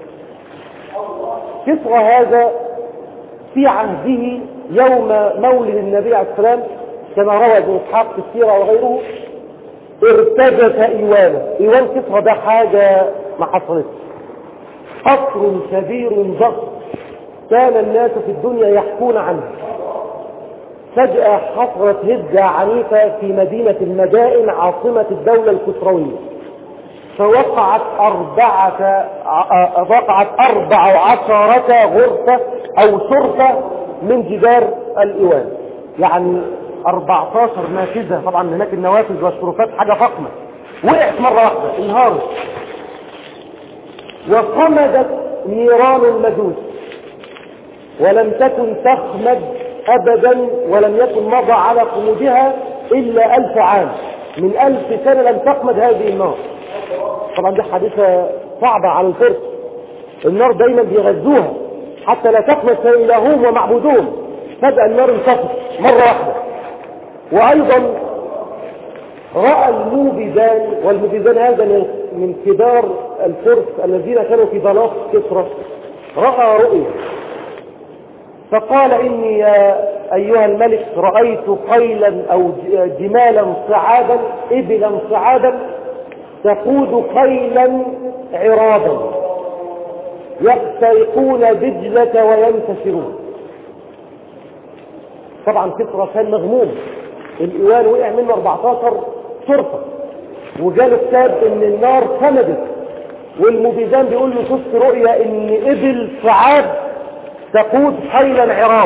كسرى هذا في عهده يوم مولد النبي عليه السلام كما روى ابن اسحاق في السيره وغيره ارتجت ايوانه. ايوان كسرى ده حاجه ما حصلتش، قصر كبير ضخم كان الناس في الدنيا يحكون عنه، فجأة حصلت هجة عنيفة في مدينة المدائن عاصمة الدولة الكسروية، فوقعت أربعة وقعت أربع عشرة غرفة أو شرفة من جدار الإيوان، يعني أربعتاشر نافذة. طبعا هناك النوافذ والشرفات حاجة فخمة، وقعت مرة واحدة انهارت، وصمدت نيران المجوس ولم تكن تخمد أبدا، ولم يكن مضى على قمودها إلا ألف عام. من ألف سنة لم تخمد هذه النار. طبعا دي حادثة صعبة على الفرس، النار دايما بيغذوها حتى لا تخمد إلههم ومعبودون. فجأة النار انطفت مرة واحدة. وأيضا رأى الموبدان، والموبدان هذا من كبار الفرس الذين كانوا في بلاط كسرى، رأى رؤيا فقال: إني يا أيها الملك رأيت خيلا أو جمالا صعادا، إبلا صعادا تقود خيلا عرابا يخترقون دجلة وينتشرون. طبعا كسرى كان مغموم، الإيوان وقع منه أربعتاشر شرفة، وجاله كتاب ان النار خمدت، والمبيدان بيقول له شفت رؤيا ان إبل صعاد تقود خيلا عراب.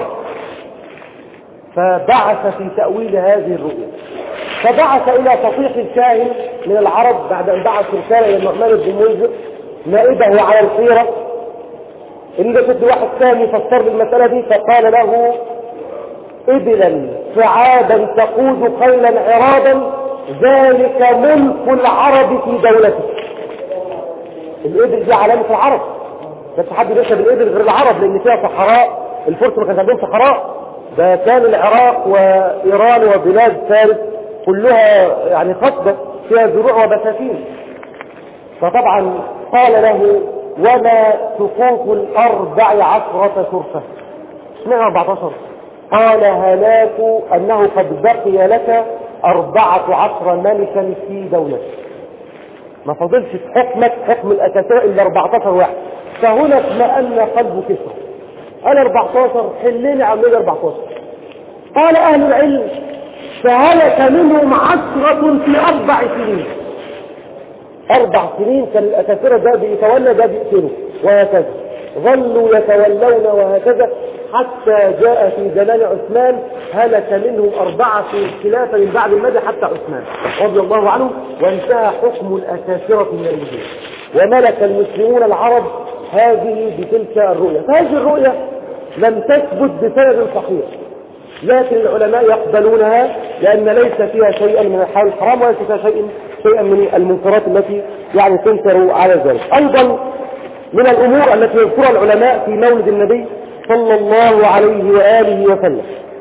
فبعث في تأويل هذه الرؤيا، فبعث إلى فصيح الكاهن من العرب بعد أن بعث رسالة إلى النعمان بن منذر نائبه على الخيرة، إن ده كنت واحد ثاني يفسر بالمسألة دي، فقال له: إبلا صعادا تقود خيلا عرابا ذلك ملك العرب في دولته. الإبل دي علامة العرب، بس حد بيشرب الإبل غير العرب لأن فيها صحراء، الفرس ما كانش عندهم صحراء، ده كان العراق وإيران وبلاد فارس كلها يعني خصبة فيها زروع وبساتين. فطبعا قال له: وما سقوط الأربع عشرة شرفة. اشمعنى أربعتاشر؟ قال: هلاك أنه قد بقي لك أربعة عشر ملكا في دولتك، ما فضلش في حكمك حكم الأساساء إلا أربعتاشر واحد. فهنا اطمأن قلب كسرى، قال أربعتاشر حليني عملي أربعتاشر. قال أهل العلم: فهلك منهم عشرة في أربع سنين. أربع سنين كان الأساسرة ده بيتولى ده بيقتله، وهكذا ظلوا يتولون وهكذا حتى جاء في زمان عثمان هلك منهم أربعة في الخلافة من بعد المدى حتى عثمان رضي الله عنه، وانتهى حكم الأساسرة من المدينة، وملك المسلمون العرب هذه بتلك الرؤية. فهذه الرؤية لم تثبت بسند صحيح، لكن العلماء يقبلونها لأن ليس فيها شيئا من الحلال الحرام وليس فيها شيء شيئا من المنكرات التي يعني تنكر على ذلك. أيضا من الأمور التي يذكرها العلماء في مولد النبي صلى الله عليه وآله وسلم،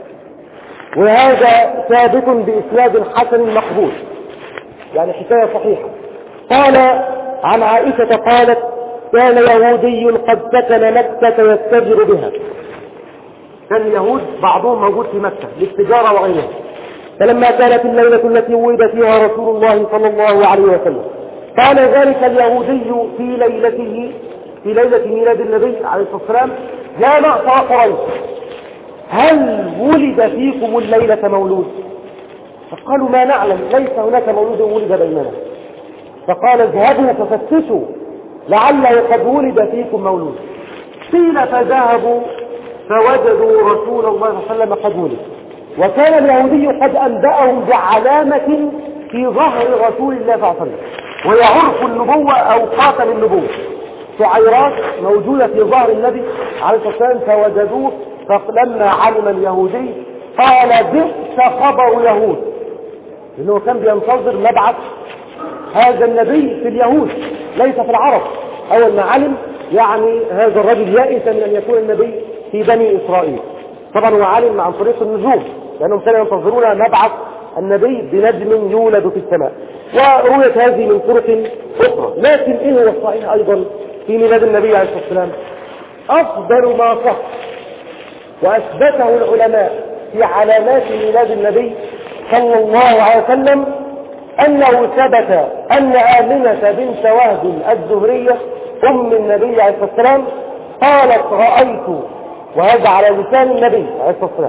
وهذا ثابت بإسناد حسن مقبول، يعني حكاية صحيحة. قال عن عائشة قالت: كان يهودي قد سكن مكة يستجر بها. كان اليهود بعضهم موجود في مكة للتجارة وغيرها. فلما كانت الليلة التي ولد فيها رسول الله صلى الله عليه وسلم قال ذلك اليهودي في ليلته في ليلة ميلاد النبي عليه الصلاة والسلام: يا معشر قريش، هل ولد فيكم الليلة مولود؟ فقالوا: ما نعلم، ليس هناك مولود ولد بيننا. فقال: اذهبوا ففتشوا لعله قد ولد فيكم مولود. قيل فذهبوا فوجدوا رسول الله صلى الله عليه وسلم قد ولد، وكان اليهودي قد أنبأهم بعلامة في ظهر رسول الله صلى الله عليه وسلم، وهي عرف النبوة أو خاتم النبوة، شعيرات موجودة في ظهر النبي عليه الصلاة والسلام، فوجدوه. فلما علم اليهودي قال: بئس خبر يهود، لأنه كان بينتظر مبعث هذا النبي في اليهود ليس في العرب. أول ما علم يعني هذا الرجل يائس من أن يكون النبي في بني إسرائيل. طبعا هو علم عن طريق النجوم، لأنهم كانوا ينتظرون مبعث النبي بنجم يولد في السماء، ورؤية هذه من طرق أخرى. لكن إيه هو الصحيح أيضا في ميلاد النبي عليه الصلاة والسلام؟ أفضل ما صح وأثبته العلماء في علامات ميلاد النبي صلى الله عليه وسلم أنه ثبت أن آمنة بنت وهب الزهرية أم النبي عليه الصلاة والسلام قالت: رأيت، وهذا على لسان النبي عليه الصلاة والسلام،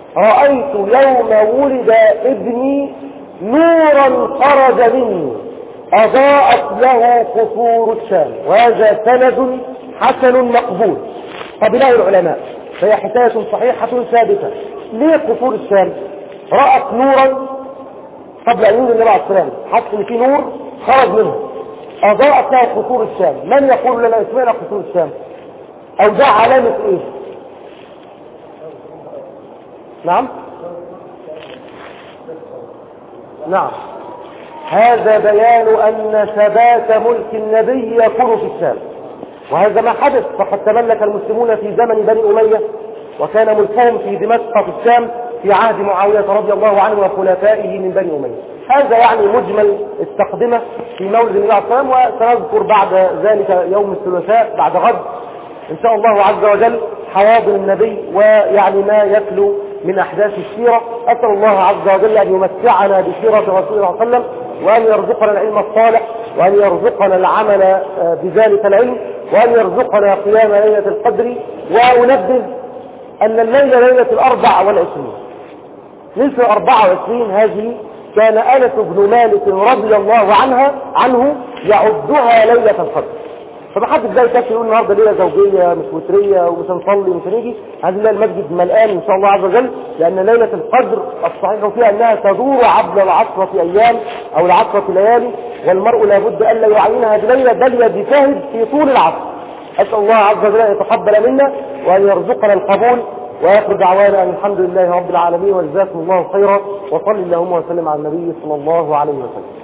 رأيت يوم ولد ابني نورا خرج مني أضاءت له قصور الشام. وهذا سند حسن مقبول قبله العلماء، فهي حكاية صحيحة ثابتة. ليه قصور الشام؟ رأت نورا قبل أن يولد النبي عليه الصلاة والسلام، حتى إن في نور خرج منه أضاءت له قصور الشام. من يقول لنا اسمنا قصور الشام؟ أو ده علامة إيه؟ نعم نعم هذا بيان أن ثبات ملك النبي يكون في الشام، وهذا ما حدث. فقد تملك المسلمون في زمن بني أمية، وكان ملكهم في دمشق في الشام في عهد معاوية رضي الله عنه وخلفائه من بني أمية. هذا يعني مجمل التقدمة في مولد النبي عليه الصلاة والسلام، وسنذكر بعد ذلك يوم الثلاثاء بعد غد إن شاء الله عز وجل حواضن النبي ويعني ما يتلو من أحداث السيرة. أسأل الله عز وجل أن يمتعنا بسيرة رسول الله صلى الله عليه وسلم، وأن يرزقنا العلم الصالح، وأن يرزقنا العمل بذلك العلم، وأن يرزقنا قيام ليلة القدر. وأنبه أن الليلة ليلة الأربع والعشرين، ليلة الأربع والعشرين هذه كان أنس بن مالك رضي الله عنها عنه يعدها ليلة القدر. فمحدش جاي يكفي يقول النهارده ليله زوجيه مش وتريه ومش هنصلي ومش هنيجي. هذه الليله المسجد ملآن ان شاء الله عز وجل، لان ليله القدر الصحيح فيها انها تدور عبر العشره ايام او العشره ليالي، والمرء لابد الا يعينها بليله بل يجتهد في طول العصر. اسال الله عز وجل ان يتقبل منا وان يرزقنا القبول، واخر دعوانا ان الحمد لله رب العالمين، وجزاكم الله خيرا، وصلي اللهم وسلم على النبي صلى الله عليه وسلم.